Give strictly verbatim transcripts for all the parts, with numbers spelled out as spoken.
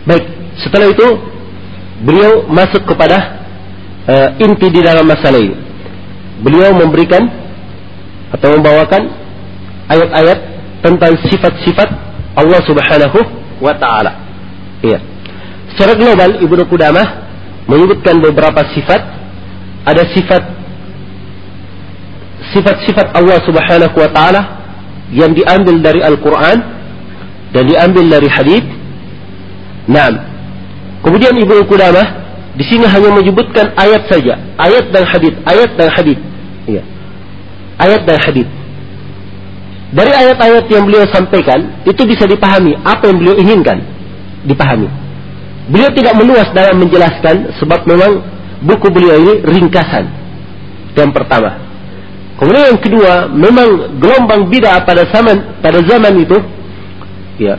Baik, setelah itu beliau masuk kepada uh, inti di dalam masalah ini. Beliau memberikan atau membawakan ayat-ayat tentang sifat-sifat Allah Subhanahu wa taala. Iya. Secara global Ibnu Qudamah menyebutkan beberapa sifat. Ada sifat sifat-sifat Allah Subhanahu wa taala yang diambil dari Al-Qur'an dan diambil dari hadis. Naam. Kemudian Ibnu Qudamah di sini hanya menyebutkan ayat saja, ayat dan hadis, ayat dan hadis. Iya. Ayat dan hadis. Dari ayat-ayat yang beliau sampaikan itu bisa dipahami apa yang beliau inginkan dipahami. Beliau tidak meluas dalam menjelaskan sebab memang buku beliau ini ringkasan. Yang pertama. Kemudian yang kedua, memang gelombang bid'ah pada zaman pada zaman itu ya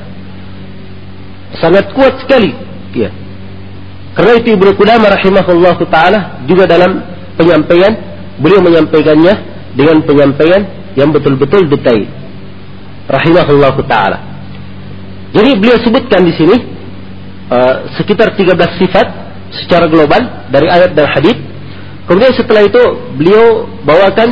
sangat kuat sekali, ya. Karena itu Ibnu Qudamah rahimahullah taala juga dalam penyampaian beliau menyampaikannya dengan penyampaian yang betul-betul detail. Rahimahullah taala. Jadi beliau sebutkan di sini uh, sekitar tiga belas sifat secara global dari ayat dan hadis. Kemudian setelah itu beliau bawakan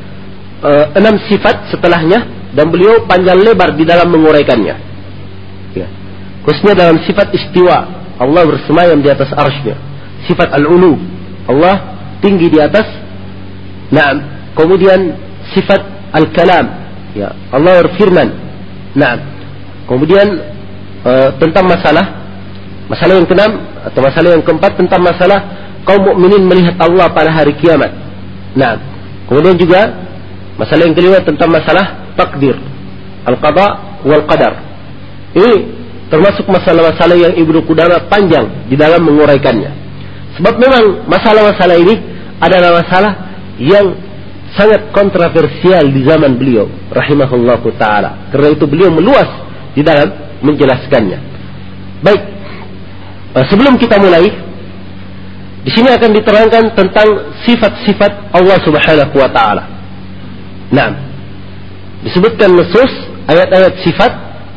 uh, enam sifat setelahnya dan beliau panjang lebar di dalam menguraikannya. Ya. Khususnya dalam sifat istiwa, Allah bersemayam di atas arsy-Nya. Sifat al-ulu, Allah tinggi di atas. Naam. Kemudian sifat al-kalam, ya, Allah berfirman. Naam. Kemudian uh, tentang masalah masalah yang keenam atau masalah yang keempat tentang masalah kaum mukminin melihat Allah pada hari kiamat. Naam. Kemudian juga masalah yang kelima tentang masalah takdir, al-qada wal qadar. Ini termasuk masalah-masalah yang Ibnu Qudamah panjang di dalam menguraikannya. Sebab memang masalah-masalah ini adalah masalah yang sangat kontroversial di zaman beliau rahimahullahu taala. Karena itu beliau meluas di dalam menjelaskannya. Baik, sebelum kita mulai, di sini akan diterangkan tentang sifat-sifat Allah Subhanahu wa taala. Nah, disebutkan nusus ayat-ayat sifat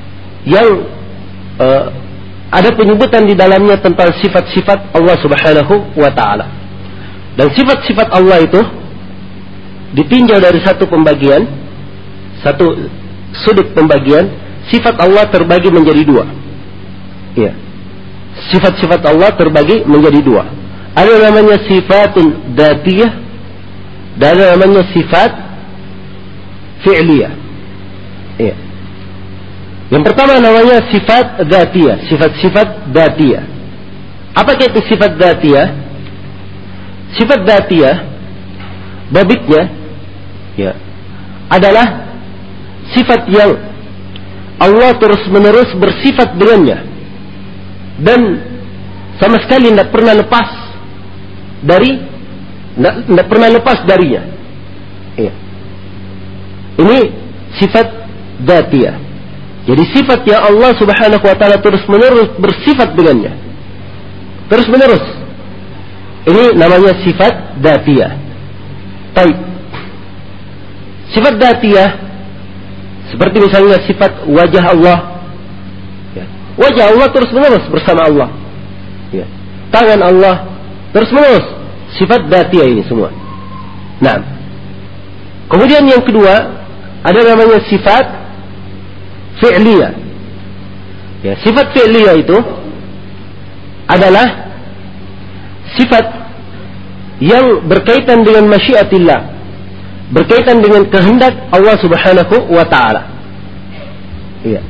yang Uh, ada penyebutan di dalamnya tentang sifat-sifat Allah Subhanahu wa taala. Dan sifat-sifat Allah itu ditinjau dari satu pembagian, satu sudut pembagian. Sifat Allah terbagi menjadi dua. Ya. Sifat-sifat Allah terbagi menjadi dua. Ada namanya sifatun dzatiyah dan ada namanya sifat fi'liyah. Ya. Yang pertama namanya sifat dzatiyah, sifat-sifat dzatiyah. Apa itu sifat dzatiyah? Sifat dzatiyah babitnya ya adalah sifat yang Allah terus-menerus bersifat dengannya dan sama sekali tidak pernah lepas dari tidak pernah lepas darinya. Ya. Ini sifat dzatiyah. Jadi sifat yang Allah Subhanahu wa taala terus-menerus bersifat dengannya. Terus-menerus. Ini namanya sifat dzatiyah. Baik. Sifat dzatiyah seperti misalnya sifat wajah Allah. Ya. Wajah Allah terus-menerus bersama Allah. Ya. Tangan Allah terus-menerus. Sifat dzatiyah ini semua. Nah. Kemudian yang kedua ada namanya sifat fi'liyah. Ya, sifat fi'liyah itu adalah sifat yang berkaitan dengan masyiatillah, berkaitan dengan kehendak Allah Subhanahu wa taala. Iya.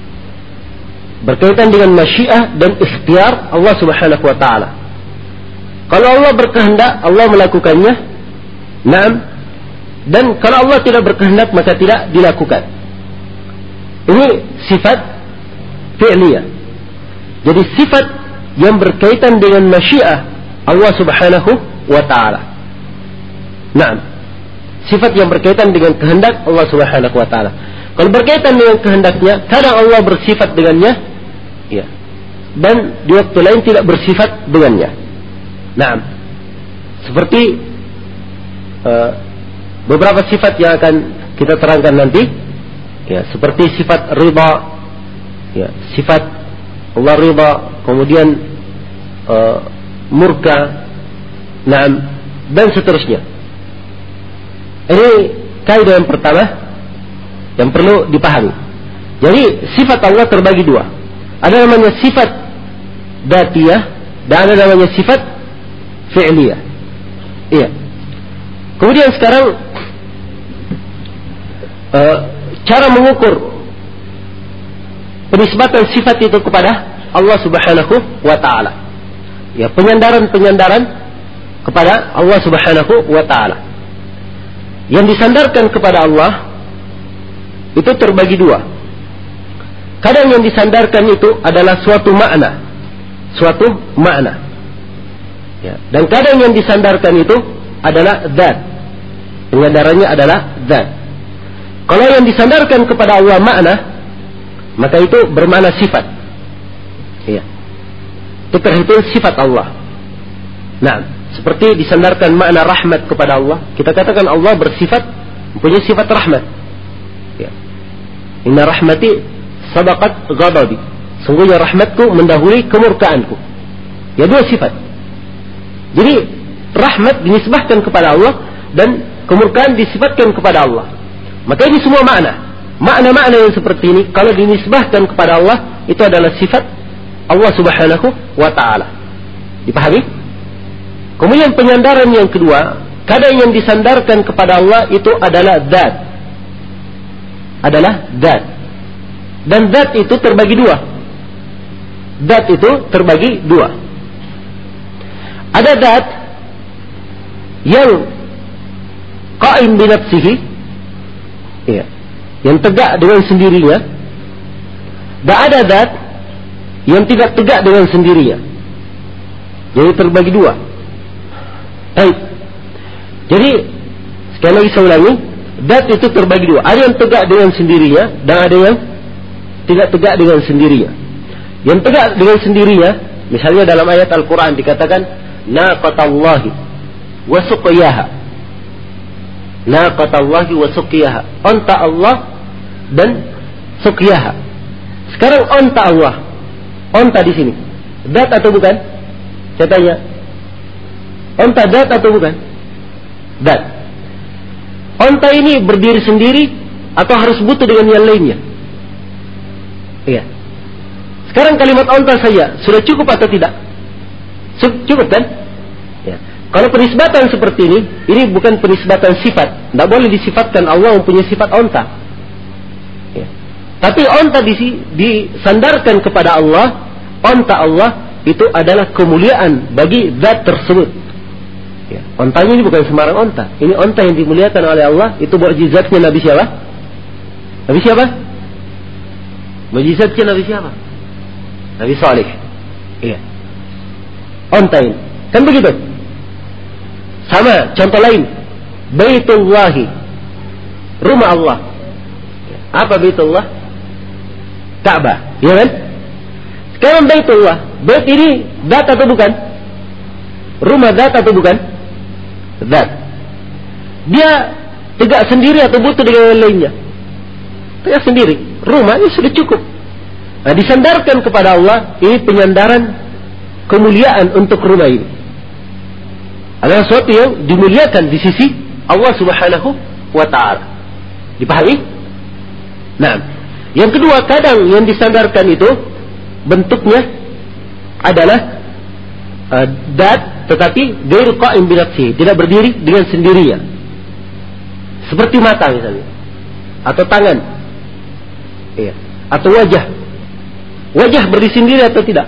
Berkaitan dengan masyiah dan ikhtiar Allah Subhanahu wa taala. Kalau Allah berkehendak, Allah melakukannya. Naam. Dan kalau Allah tidak berkehendak, maka tidak dilakukan. Ini sifat fi'liyah. Jadi sifat yang berkaitan dengan masyiah Allah Subhanahu wa taala. Naam. Sifat yang berkaitan dengan kehendak Allah Subhanahu wa taala. Kalau berkaitan dengan kehendaknya, kadang Allah bersifat dengannya, ya. Dan di waktu lain tidak bersifat dengannya. Naam. Seperti uh, beberapa sifat yang akan kita terangkan nanti. Ya, seperti sifat ridha, ya, sifat Allah ridha, kemudian uh, murka, na'am, dan seterusnya. Ini kaidah yang pertama yang perlu dipahami. Jadi sifat Allah terbagi dua. Ada namanya sifat dzatiyah dan ada namanya sifat fi'liyah. Iya. Kemudian sekarang uh, cara mengukur penisbatan sifat itu kepada Allah Subhanahu wa taala. Ya, penyandaran-penyandaran kepada Allah Subhanahu wa taala. Yang disandarkan kepada Allah itu terbagi dua. Kadang yang disandarkan itu adalah suatu makna, suatu makna. Ya, dan kadang yang disandarkan itu adalah zat. Penyandarannya adalah zat. Kalau yang disandarkan kepada Allah makna, maka itu bermakna sifat. Ya. Itu terhitung sifat Allah. Nah, seperti disandarkan makna rahmat kepada Allah, kita katakan Allah bersifat, mempunyai sifat rahmat. Ya. Inna rahmati sabaqat ghadabi. Sungguhnya rahmatku mendahului kemurkaanku. Ya, dua sifat. Jadi rahmat dinisbahkan kepada Allah dan kemurkaan disifatkan kepada Allah. Maka ini semua makna. Makna-makna yang seperti ini kalau dinisbahkan kepada Allah itu adalah sifat Allah Subhanahu wa taala. Dipahami? Kemudian penyandaran yang kedua, kadang yang disandarkan kepada Allah itu adalah zat. Adalah zat. Dan zat itu terbagi dua. Zat itu terbagi dua. Ada zat yang qaim bi nafsihi, ya, yang tegak dengan sendirinya. Dan ada zat yang tidak tegak dengan sendirinya. Jadi terbagi dua. Baik. Jadi sekali lagi saya ulangi, zat itu terbagi dua. Ada yang tegak dengan sendirinya dan ada yang tidak tegak dengan sendirinya. Yang tegak dengan sendirinya, misalnya dalam ayat Al-Quran dikatakan naqatallahi wa suqiyaha. Naqatallahi wa suqiyaha. Onta Allah dan suqiyaha. Sekarang onta Allah, onta di sini, zat atau bukan? Saya tanya, onta zat atau bukan? Zat. Onta ini berdiri sendiri atau harus butuh dengan yang lainnya? Iya. Sekarang kalimat onta saja sudah cukup atau tidak? Cukup kan? Ya. Kalau penisbatan seperti ini, ini bukan penisbatan sifat. Tidak boleh disifatkan Allah mempunyai sifat onta. Ya. Tapi onta disi, disandarkan kepada Allah. Onta Allah itu adalah kemuliaan bagi zat tersebut. Ya. Ontanya ini bukan sembarang onta. Ini onta yang dimuliakan oleh Allah. Itu mukjizatnya Nabi siapa? Nabi siapa? Mukjizatnya Nabi siapa? Nabi Salih. Iya. Onta ini. Kan begitu? Sama, contoh lain. Baitullahi. Rumah Allah. Apa Baitullah? Ka'bah. Iya kan? Sekarang Baitullah. Bait ini zat atau bukan? Rumah zat atau bukan? Zat. Dia tegak sendiri atau butuh dengan yang lainnya? Tegak sendiri. Rumahnya sudah cukup. Nah, disandarkan kepada Allah, ini penyandaran kemuliaan untuk rumah ini. Adalah sesuatu yang dimuliakan di sisi Allah Subhanahu wa taala. Dipahami? Nah, yang kedua, kadang yang disandarkan itu bentuknya adalah uh, dat, tetapi ghairu qa'im bi nafsihi, tidak berdiri dengan sendirinya. Seperti mata misalnya, atau tangan, iya, atau wajah. Wajah berdiri sendiri atau tidak?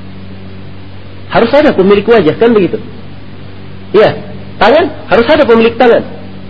Harus ada pemilik wajah, kan begitu? Iya. Tangan harus ada pemilik tangan.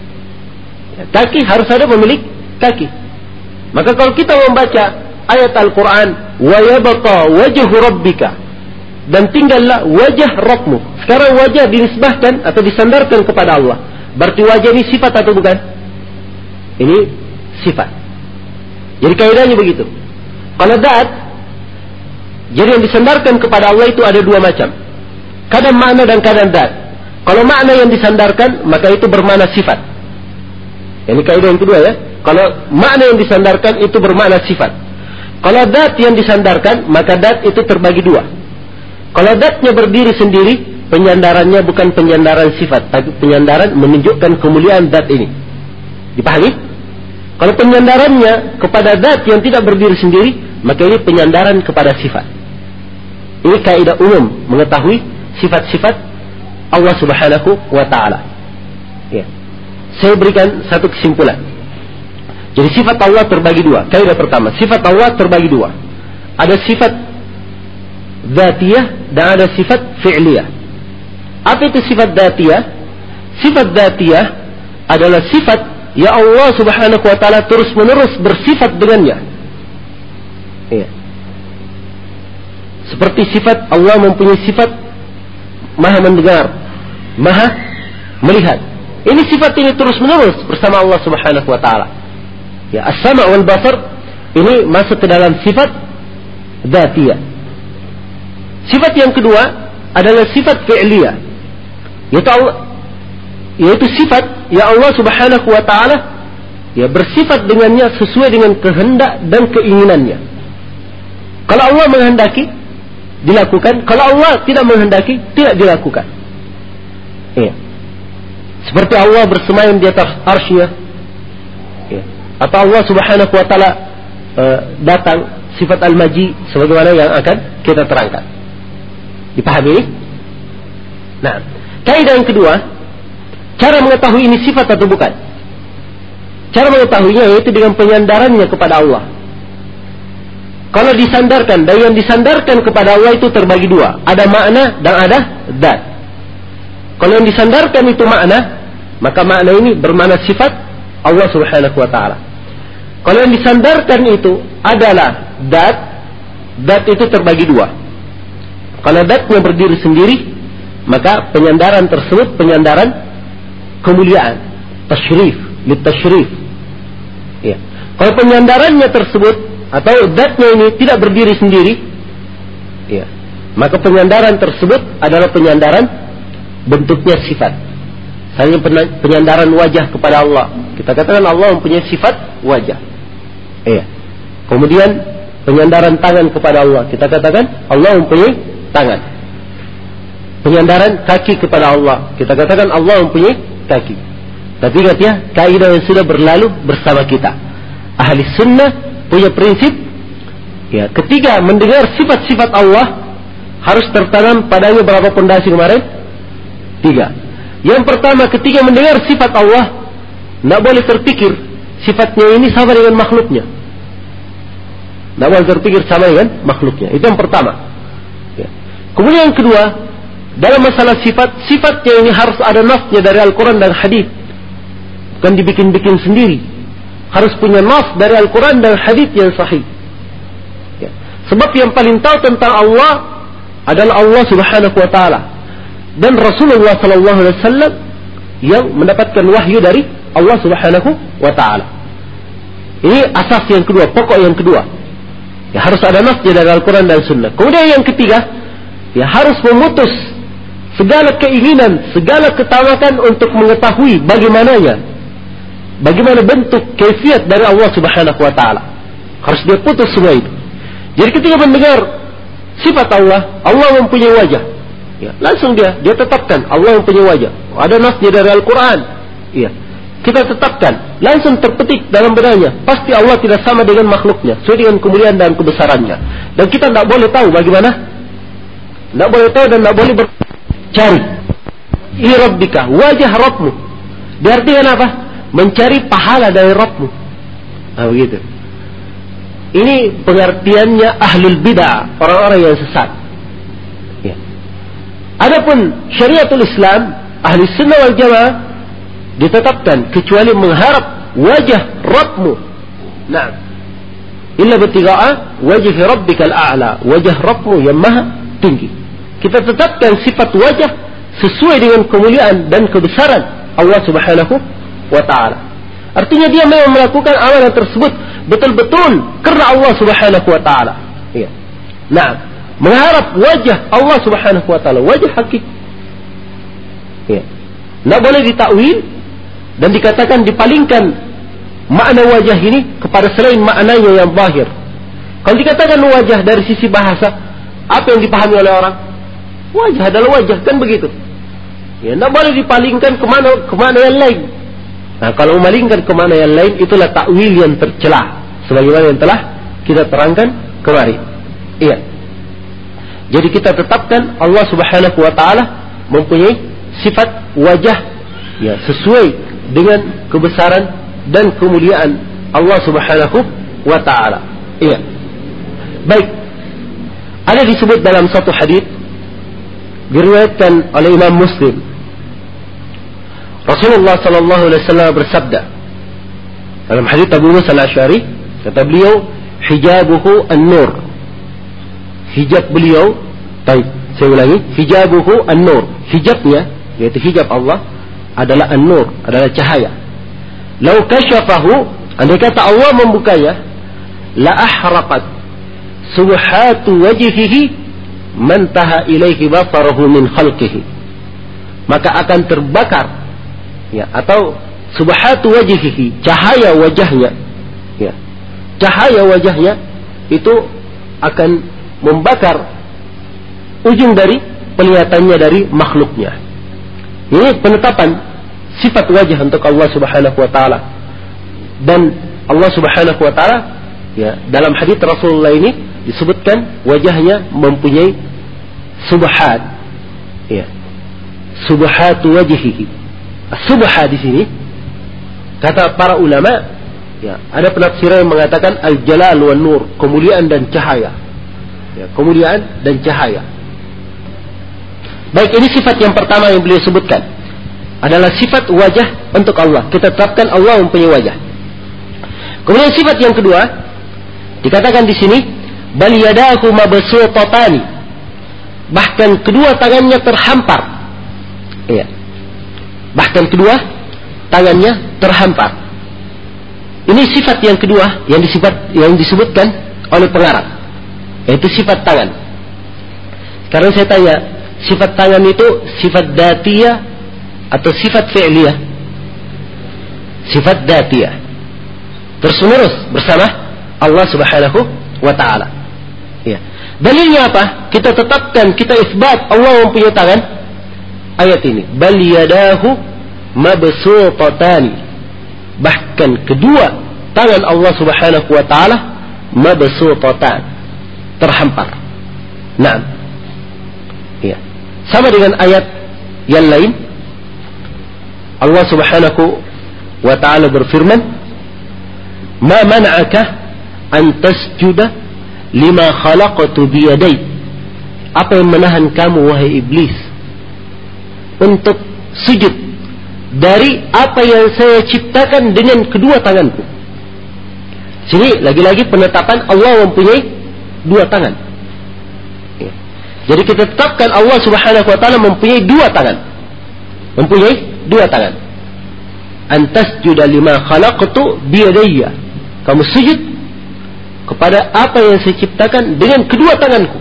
Kaki harus ada pemilik kaki. Maka kalau kita membaca ayat Al-Quran, wa yabqa wajhu rabbika, dan tinggallah wajah Rabbmu. Sekarang wajah dinisbahkan atau disandarkan kepada Allah. Berarti wajah ini sifat atau bukan? Ini sifat. Jadi kaidahnya begitu. Kalau zat, jadi yang disandarkan kepada Allah itu ada dua macam. Kadang makna dan kadang zat. Kalau makna yang disandarkan, maka itu bermakna sifat. Ini kaidah yang kedua ya. Kalau makna yang disandarkan itu bermakna sifat. Kalau dat yang disandarkan, maka dat itu terbagi dua. Kalau datnya berdiri sendiri, penyandarannya bukan penyandaran sifat, tapi penyandaran menunjukkan kemuliaan dat ini. Dipahami? Kalau penyandarannya kepada dat yang tidak berdiri sendiri, maka ini penyandaran kepada sifat. Ini kaidah umum mengetahui sifat-sifat Allah Subhanahu wa taala. Ya. Saya berikan satu kesimpulan. Jadi sifat Allah terbagi dua. Kaidah pertama, sifat Allah terbagi dua. Ada sifat dzatiyah dan ada sifat fi'liyah. Apa itu sifat dzatiyah? Sifat dzatiyah adalah sifat ya Allah Subhanahu wa taala terus-menerus bersifat dengannya. Iya. Seperti sifat Allah mempunyai sifat Maha mendengar, Maha melihat. Ini sifat ini terus-menerus bersama Allah Subhanahu wa taala. Ya, as-sama' wal basar ini masuk ke dalam sifat dzatiyah. Sifat yang kedua adalah sifat fi'liyah. Yaitu Allah, yaitu sifat ya Allah Subhanahu wa taala ya bersifat dengannya sesuai dengan kehendak dan keinginannya. Kalau Allah menghendaki dilakukan, kalau Allah tidak menghendaki tidak dilakukan. Ya. Seperti Allah bersemayam di atas arsy-Nya. Ya. Atau Allah Subhanahu wa taala uh, datang, sifat al-maji sebagaimana yang akan kita terangkan. Dipahami? Nah, kaidah yang kedua, cara mengetahui ini sifat atau bukan. Cara mengetahuinya yaitu dengan penyandarannya kepada Allah. Kalau disandarkan, dan yang disandarkan kepada Allah itu terbagi dua, ada makna dan ada zat. Kalau yang disandarkan itu makna, maka makna ini bermakna sifat Allah Subhanahu wa taala. Kalau yang disandarkan itu adalah dat, dat itu terbagi dua. Kalau datnya berdiri sendiri, maka penyandaran tersebut penyandaran kemuliaan, tasyrif, litasyrif. Ya. Kalau penyandarannya tersebut atau datnya ini tidak berdiri sendiri, ya, maka penyandaran tersebut adalah penyandaran bentuknya sifat. Misalnya penyandaran wajah kepada Allah. Kita katakan Allah mempunyai sifat wajah. Iya. Kemudian penyandaran tangan kepada Allah. Kita katakan Allah mempunyai tangan. Penyandaran kaki kepada Allah. Kita katakan Allah mempunyai kaki. Tapi ingat ya, kaidah yang sudah berlalu bersama kita. Ahli sunnah punya prinsip, ya, ketika mendengar sifat-sifat Allah harus tertanam padanya berapa pondasi kemarin? Tiga. Yang pertama, ketika mendengar sifat Allah, tidak boleh terpikir sifatnya ini sama dengan makhluknya. Tidak boleh terpikir sama dengan makhluknya. Itu yang pertama. Ya. Kemudian yang kedua, dalam masalah sifat, sifatnya ini harus ada nasnya dari Al-Quran dan Hadis, bukan dibikin-bikin sendiri. Harus punya nas dari Al-Quran dan Hadis yang sahih. Ya. Sebab yang paling tahu tentang Allah adalah Allah Subhanahu wa taala dan Rasulullah sallallahu alaihi wasallam yang mendapatkan wahyu dari Allah Subhanahu wa taala. Ini asas yang kedua, pokok yang kedua. Ya, harus ada nasnya dari Al-Quran dan Sunnah. Kemudian yang ketiga, ya harus memutus segala keinginan, segala ketamakan untuk mengetahui bagaimananya, bagaimana bentuk kaifiat dari Allah Subhanahu wa taala. Harus dia putus semua itu. Jadi ketika mendengar sifat Allah, Allah mempunyai wajah. Ya, langsung dia dia tetapkan Allah mempunyai wajah. Ada nasnya dari Al-Quran. Iya. Kita tetapkan, langsung terpetik dalam benaknya, pasti Allah tidak sama dengan makhluknya, sesuai dengan kemuliaan dan kebesarannya. Dan kita tidak boleh tahu bagaimana, tidak boleh tahu dan tidak boleh bercari. Ini Rabbika, wajah Rabbmu. Diartikan apa? Mencari pahala dari Rabbmu. Nah, begitu. Ini pengertiannya ahlul bid'ah, orang-orang yang sesat. Ya. Adapun syariatul Islam, ahli sunnah wal jamaah ditetapkan kecuali mengharap wajah Rabbmu. Nah, illa bitiga'a wajhi rabbikal a'la, wajah Rabbmu yang maha tinggi. Kita tetapkan sifat wajah sesuai dengan kemuliaan dan kebesaran Allah Subhanahu wa taala. Artinya dia memang melakukan amalan tersebut betul-betul karena Allah Subhanahu wa taala. Iya. Nah, mengharap wajah Allah Subhanahu wa taala, wajah hakiki. Iya. Tidak boleh ditakwil dan dikatakan dipalingkan makna wajah ini kepada selain maknanya yang zahir, Kalau dikatakan wajah dari sisi bahasa, apa yang dipahami oleh orang? Wajah adalah wajah, kan begitu. Ya, tidak boleh dipalingkan kemana kemana yang lain. Nah, kalau memalingkan kemana yang lain, itulah takwil yang tercela, sebagaimana yang telah kita terangkan kemarin. Iya. Jadi kita tetapkan Allah Subhanahu wa taala mempunyai sifat wajah, ya, sesuai dengan kebesaran dan kemuliaan Allah Subhanahu wa taala. Iya. Baik. Ada disebut dalam satu hadis diriwayatkan oleh Imam Muslim, Rasulullah sallallahu alaihi wasallam bersabda dalam hadis Abu Musa al-Asy'ari, kata beliau, hijabuhu an-nur. Hijab beliau, baik, saya ulangi, hijabuhu an-nur. Hijabnya, yaitu hijab Allah, adalah an-nur, adalah cahaya. Lau kasyafahu, andai kata Allah membukanya, la ahraqat subhatu wajhihi mantaha ilaihi basaruhu min khalqihi. Maka akan terbakar, ya, atau subhatu wajhihi, cahaya wajahnya, ya, cahaya wajahnya itu akan membakar ujung dari penglihatannya dari makhluknya. Ini penetapan sifat wajah untuk Allah Subhanahu wa taala. Dan Allah Subhanahu wa taala, ya, dalam hadis Rasulullah ini disebutkan wajahnya mempunyai subhat, ya, subhatu wajhihi. Subha di sini kata para ulama, ya, ada penafsiran yang mengatakan al-jalal wan nur, kemuliaan dan cahaya. Ya, kemuliaan dan cahaya. Baik, ini sifat yang pertama yang beliau sebutkan, adalah sifat wajah untuk Allah. Kita tetapkan Allah mempunyai wajah. Kemudian sifat yang kedua dikatakan di sini, bal yadahu mabsutatani, bahkan kedua tangannya terhampar. Iya. Bahkan kedua tangannya terhampar. Ini sifat yang kedua yang disifat yang disebutkan oleh pengarang, yaitu sifat tangan. Sekarang saya tanya, sifat tangan itu sifat datiyah atau sifat fi'liyah? Sifat datiyah, terus menerus bersama Allah Subhanahu wa taala. Ya. Dalilnya apa? Kita tetapkan, kita isbat Allah mempunyai tangan. Ayat ini, bal yadahu mabsutatani, bahkan kedua tangan Allah Subhanahu wa taala mabsutatan, terhampar. Nah, ya, sama dengan ayat yang lain, Allah Subhanahu wa taala berfirman, ma man'aka an tasjuda lima khalaqtu biyadai, apa yang menahan kamu wahai iblis untuk sujud dari apa yang saya ciptakan dengan kedua tanganku. Sini lagi-lagi penetapan Allah mempunyai dua tangan. Ya. Jadi kita tetapkan Allah Subhanahu wa taala mempunyai dua tangan. Mempunyai dua tangan. Antas juda lima khalaqtu biyadayya. Kamu sujud kepada apa yang saya ciptakan dengan kedua tanganku.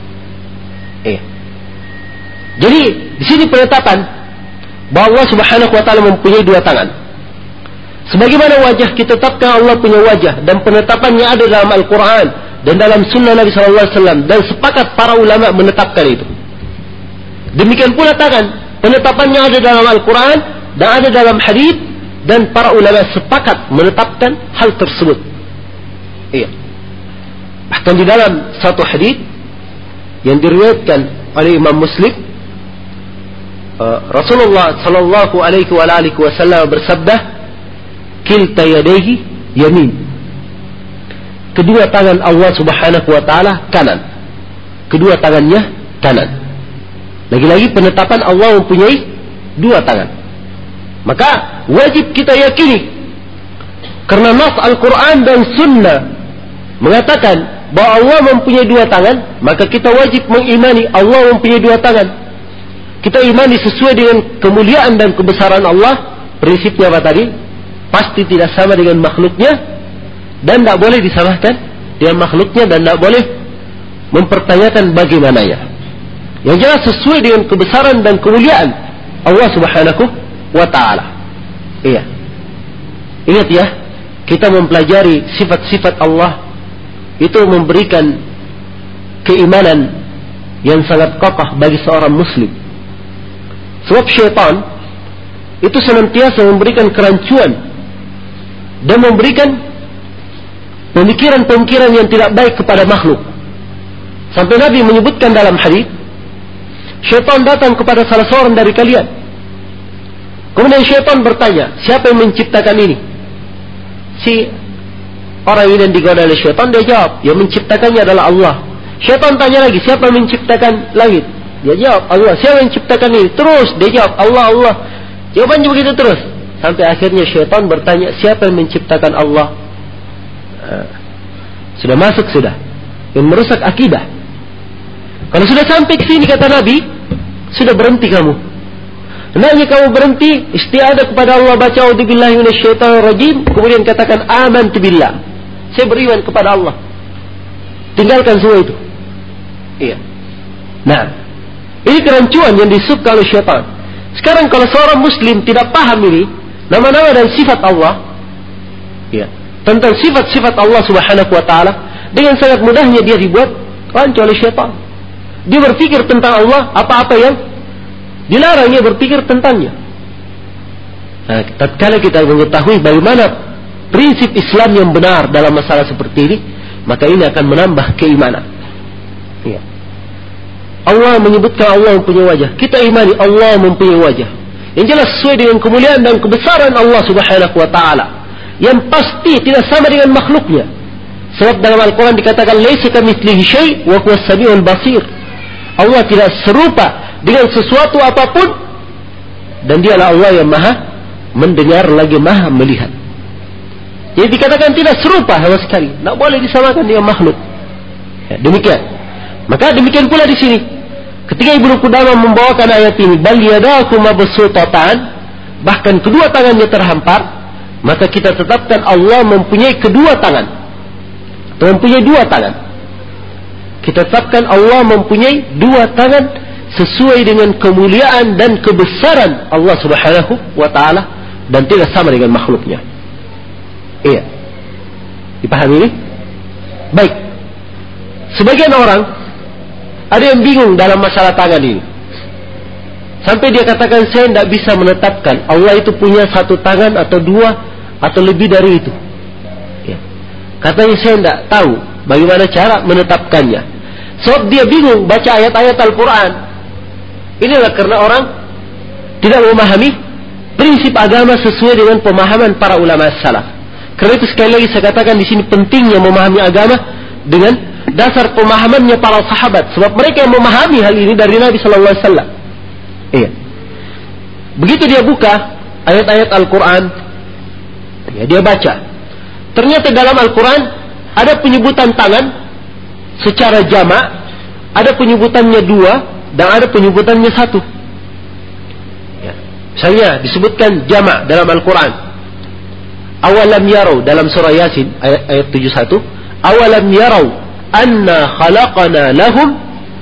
Eh. Jadi di sini penetapan bahwa Allah Subhanahu wa taala mempunyai dua tangan. Sebagaimana wajah kita tetapkan Allah punya wajah, dan penetapannya ada dalam Al-Quran dan dalam Sunnah Nabi Sallallahu Alaihi Wasallam, dan sepakat para ulama menetapkan itu. Demikian pula tangan, penetapannya ada dalam Al-Quran dan ada dalam hadis, dan para ulama sepakat menetapkan hal tersebut. Iya. Bahkan di dalam satu hadis yang diriwayatkan oleh Imam Muslim, Rasulullah sallallahu alaihi wa alihi wasallam bersabda, kilta yadayhi yamin, kedua tangan Allah Subhanahu wa taala kanan, kedua tangannya kanan. Lagi-lagi penetapan Allah mempunyai dua tangan. Maka wajib kita yakini, karena nas Al-Quran dan Sunnah mengatakan bahwa Allah mempunyai dua tangan, maka kita wajib mengimani Allah mempunyai dua tangan. Kita imani sesuai dengan kemuliaan dan kebesaran Allah. Prinsipnya apa tadi? Pasti tidak sama dengan makhluknya, dan tidak boleh disamakan dengan makhluknya, dan tidak boleh mempertanyakan bagaimananya. Yang jelas sesuai dengan kebesaran dan kemuliaan Allah Subhanahu wa ta'ala. Iya. Ingat ya, kita mempelajari sifat-sifat Allah itu memberikan keimanan yang sangat kokoh bagi seorang muslim. Sebab syaitan itu senantiasa memberikan kerancuan dan memberikan pemikiran-pemikiran yang tidak baik kepada makhluk. Sampai Nabi menyebutkan dalam hadis, syaitan datang kepada salah seorang dari kalian. Kemudian syaitan bertanya, siapa yang menciptakan ini? Si orang ini yang digoda oleh syaitan, dia jawab, yang menciptakannya adalah Allah. Syaitan tanya lagi, siapa yang menciptakan langit? Dia jawab, Allah. Siapa yang menciptakan ini? Terus dia jawab, Allah, Allah. Jawabannya begitu terus. Sampai akhirnya syaitan bertanya, siapa yang menciptakan Allah? Uh, sudah masuk sudah. Yang merusak akidah. Kalau sudah sampai ke sini kata Nabi, sudah berhenti kamu. Hendaknya kamu berhenti, istiadah kepada Allah, baca a'udzubillahi minasyaitonir rajim, kemudian katakan amantu billah. Saya beriman kepada Allah. Tinggalkan semua itu. Iya. Nah, ini kerancuan yang disukai oleh syaitan. Sekarang kalau seorang muslim tidak paham ini, nama-nama dan sifat Allah, ya, tentang sifat-sifat Allah Subhanahu wa taala, dengan sangat mudahnya dia dibuat rancu oleh syaitan. Dia berpikir tentang Allah apa-apa yang dilarang, dia berpikir tentangnya. Nah, tatkala kita mengetahui bagaimana prinsip Islam yang benar dalam masalah seperti ini, maka ini akan menambah keimanan. Ya. Allah menyebutkan Allah mempunyai wajah. Kita imani Allah mempunyai wajah. Yang jelas sesuai dengan kemuliaan dan kebesaran Allah Subhanahu wa taala. Yang pasti tidak sama dengan makhluknya. Sebab dalam Al-Quran dikatakan laisa kamitslihi syai' wa huwas samiul basir. Allah tidak serupa dengan sesuatu apapun, dan dialah Allah yang maha mendengar lagi maha melihat. Jadi dikatakan tidak serupa sama sekali, tidak boleh disamakan dengan makhluk. Ya, demikian. Maka demikian pula di sini. Ketika Ibnu Qudamah membawakan ayat ini, bal yadahu mabsuutatan, bahkan kedua tangannya terhampar, maka kita tetapkan Allah mempunyai kedua tangan. Mempunyai dua tangan. Kita tetapkan Allah mempunyai dua tangan sesuai dengan kemuliaan dan kebesaran Allah Subhanahu wa taala, dan tidak sama dengan makhluknya. Iya. Dipahami ini? Baik. Sebagian orang ada yang bingung dalam masalah tangan ini. Sampai dia katakan, saya tidak bisa menetapkan Allah itu punya satu tangan atau dua atau lebih dari itu. Ya. Katanya saya tidak tahu bagaimana cara menetapkannya. Sebab dia bingung baca ayat-ayat Al-Quran. Inilah karena orang tidak memahami prinsip agama sesuai dengan pemahaman para ulama salaf. Karena itu sekali lagi saya katakan di sini pentingnya memahami agama dengan dasar pemahamannya para sahabat. Sebab mereka yang memahami hal ini dari Nabi Sallallahu Alaihi Wasallam. Iya. Begitu dia buka ayat-ayat Al-Quran, ya, dia baca. Ternyata dalam Al-Quran ada penyebutan tangan secara jamak, ada penyebutannya dua, dan ada penyebutannya satu. Ya. Misalnya disebutkan jamak dalam Al-Quran. Awalam yarau dalam surah Yasin ayat, ayat tujuh puluh satu. Awalam yarau anna khalaqana lahum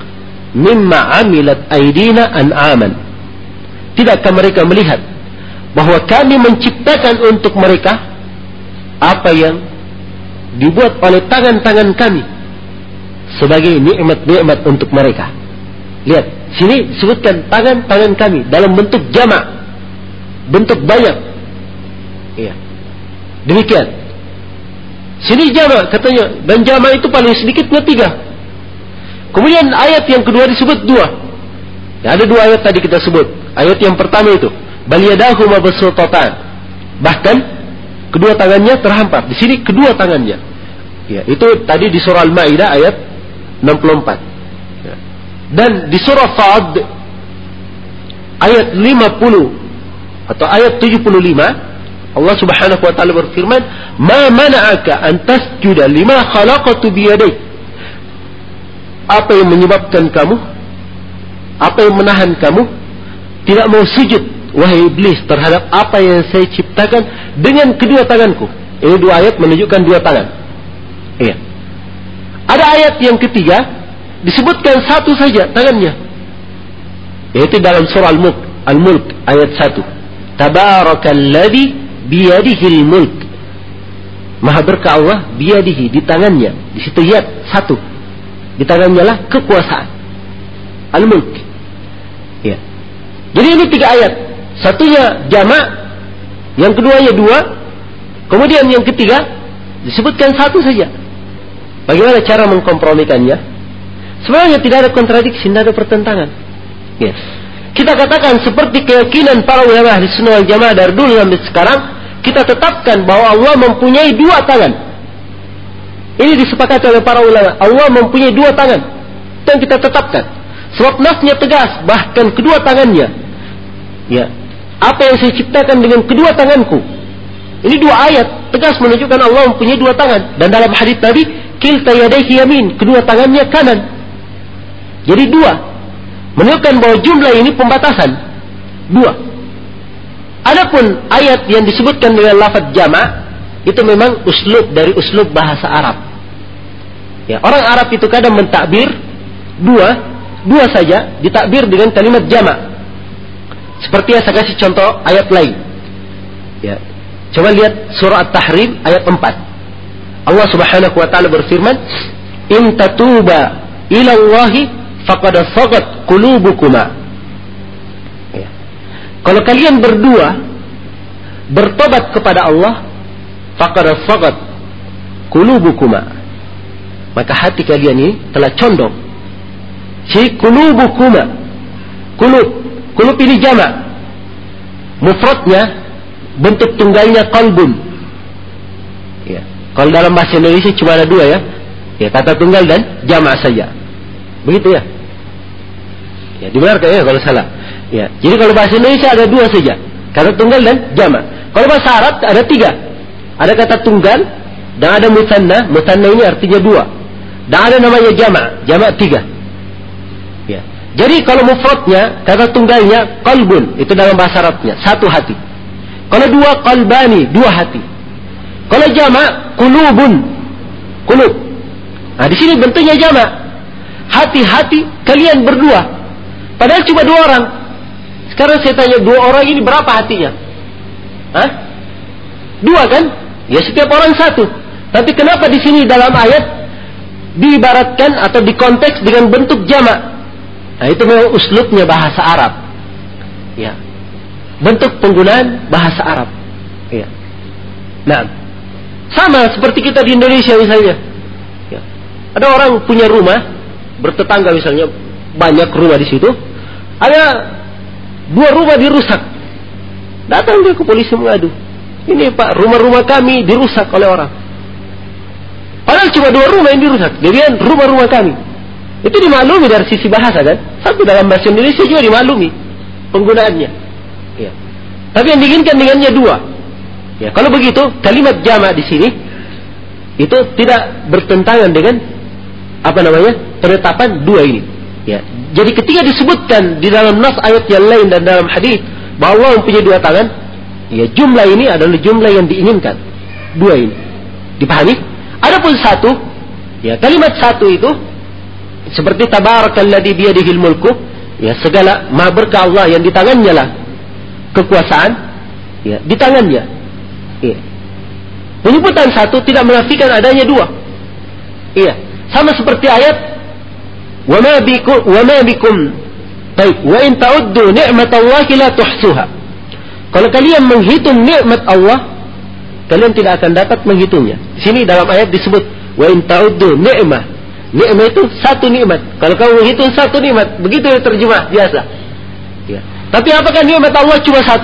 mimma amilat aydina an'aman. Tidakkah mereka melihat bahwa kami menciptakan untuk mereka apa yang dibuat oleh tangan-tangan kami sebagai nikmat-nikmat untuk mereka. Lihat, sini sebutkan tangan-tangan kami dalam bentuk jamak, bentuk banyak. Iya. Demikian. Sini jamak katanya, dan jamak itu paling sedikitnya tiga. Kemudian ayat yang kedua disebut dua. Ya, ada dua ayat tadi kita sebut. Ayat yang pertama itu, bal yadahu mabsuutatan. Bahkan kedua tangannya terhampar. Di sini kedua tangannya. Ya, itu tadi di surah Al-Maidah ayat enam puluh empat. Ya. Dan di surah Sad ayat lima puluh atau ayat tujuh puluh lima, Allah Subhanahu wa taala berfirman, "Ma mana'aka an tasjuda lima khalaqtu bi yadayk?" Apa yang menyebabkan kamu? Apa yang menahan kamu tidak mau sujud, wahai iblis, terhadap apa yang saya ciptakan dengan kedua tanganku? Ini dua ayat menunjukkan dua tangan. Iya. Ada ayat yang ketiga disebutkan satu saja tangannya, yaitu dalam surah Al-Mulk, Al-Mulk ayat satu. Tabarakalladzi biyadihil mulk. Maha berkah Allah biyadihi, di tangannya. Di situ yad satu. Di tangannya lah kekuasaan. Al-mulk. Ya. Jadi ini tiga ayat. Satunya jamak, yang keduanya dua, kemudian yang ketiga disebutkan satu saja. Bagaimana cara mengkompromikannya? Sebenarnya tidak ada kontradiksi, tidak ada pertentangan. Ya. Kita katakan seperti keyakinan para ulama ahli sunnah wal jamaah dari dulu sampai sekarang, kita tetapkan bahwa Allah mempunyai dua tangan. Ini disepakati oleh para ulama. Allah mempunyai dua tangan. Itu yang kita tetapkan. Sebab nasnya tegas, bahkan kedua tangannya. Ya, apa yang saya ciptakan dengan kedua tanganku. Ini dua ayat tegas menunjukkan Allah mempunyai dua tangan. Dan dalam hadits Nabi, kilta yadayhi yamin, kedua tangannya kanan. Jadi dua. Menunjukkan bahwa jumlah ini pembatasan. Dua. Adapun ayat yang disebutkan dengan lafaz jama' itu memang uslub dari uslub bahasa Arab. Ya, orang Arab itu kadang mentakbir dua, dua saja ditakbir dengan kalimat jama'. Seperti yang saya kasih contoh ayat lain. Ya. Coba lihat surah At-Tahrim ayat empat. Allah Subhanahu wa taala berfirman, "In tatuba ila Allahi faqad sagat qulubukuma." Kalau kalian berdua bertobat kepada Allah, faqad sagat qulubukuma, maka hati kalian ini telah condong. Si qulubukuma, qulub, qulub ini jamak, mufradnya bentuk tunggalnya qalbun. Ya. Kalau dalam bahasa Indonesia cuma ada dua ya, ya kata tunggal dan jamak saja. Begitu ya? Ya, dibenarkan ya kalau salah. Ya, jadi kalau bahasa Indonesia ada dua saja, kata tunggal dan jamak. Kalau bahasa Arab ada tiga, ada kata tunggal dan ada musanna. Musanna ini artinya dua, dan ada namanya jamak, jamak tiga. Ya, jadi kalau mufradnya kata tunggalnya qalbun, itu dalam bahasa Arabnya satu hati. Kalau dua qalbani, dua hati. Kalau jamak qulubun, qulub. Nah di sini bentuknya jamak, hati-hati kalian berdua. Padahal cuma dua orang. Sekarang saya tanya, dua orang ini berapa hatinya? Hah? Dua kan? Ya setiap orang satu. Tapi kenapa di sini dalam ayat diibaratkan atau dikonteks dengan bentuk jamak? Nah itu memang uslubnya bahasa Arab. Ya. Bentuk penggunaan bahasa Arab. Ya. Nah, sama seperti kita di Indonesia misalnya. Ya. Ada orang punya rumah bertetangga misalnya, banyak rumah di situ. Ada dua rumah dirusak. Datang dia ke polisi mengadu. Ini Pak, rumah-rumah kami dirusak oleh orang. Padahal cuma dua rumah yang dirusak. Dia bilang rumah-rumah kami. Itu dimaklumi dari sisi bahasa kan. Sampai dalam bahasa Indonesia juga dimaklumi penggunaannya. Ya. Tapi yang diinginkan dengannya dua. Ya, kalau begitu kalimat jamak di sini itu tidak bertentangan dengan apa namanya penetapan dua ini. Ya. Jadi ketika disebutkan di dalam nas ayat yang lain dan dalam hadis bahwa Allah mempunyai dua tangan, ya jumlah ini adalah jumlah yang diinginkan. Dua ini. Dipahami? Adapun satu, ya kalimat satu itu seperti tabarakalladzi biyadihil mulku, ya segala maha berkah Allah yang di tangannya lah kekuasaan, ya di tangannya. Ya. Penyebutan satu tidak menafikan adanya dua. Iya, sama seperti ayat وَمَا بِكُمْ وَمَا بِكُمْ طيب وَإِنْ تَعُدُّوا نِعْمَةَ اللَّهِ لَا تُحْصُوهَا. Kalau kalian menghitung nikmat Allah, kalian tidak akan dapat menghitungnya. Di sini dalam ayat disebut وَإِنْ تَعُدُّوا نِعْمَةَ. Nikmat itu satu nikmat. Kalau kamu menghitung satu nikmat, begitu terjemah biasa. Ya. Tapi apakah nikmat Allah cuma satu?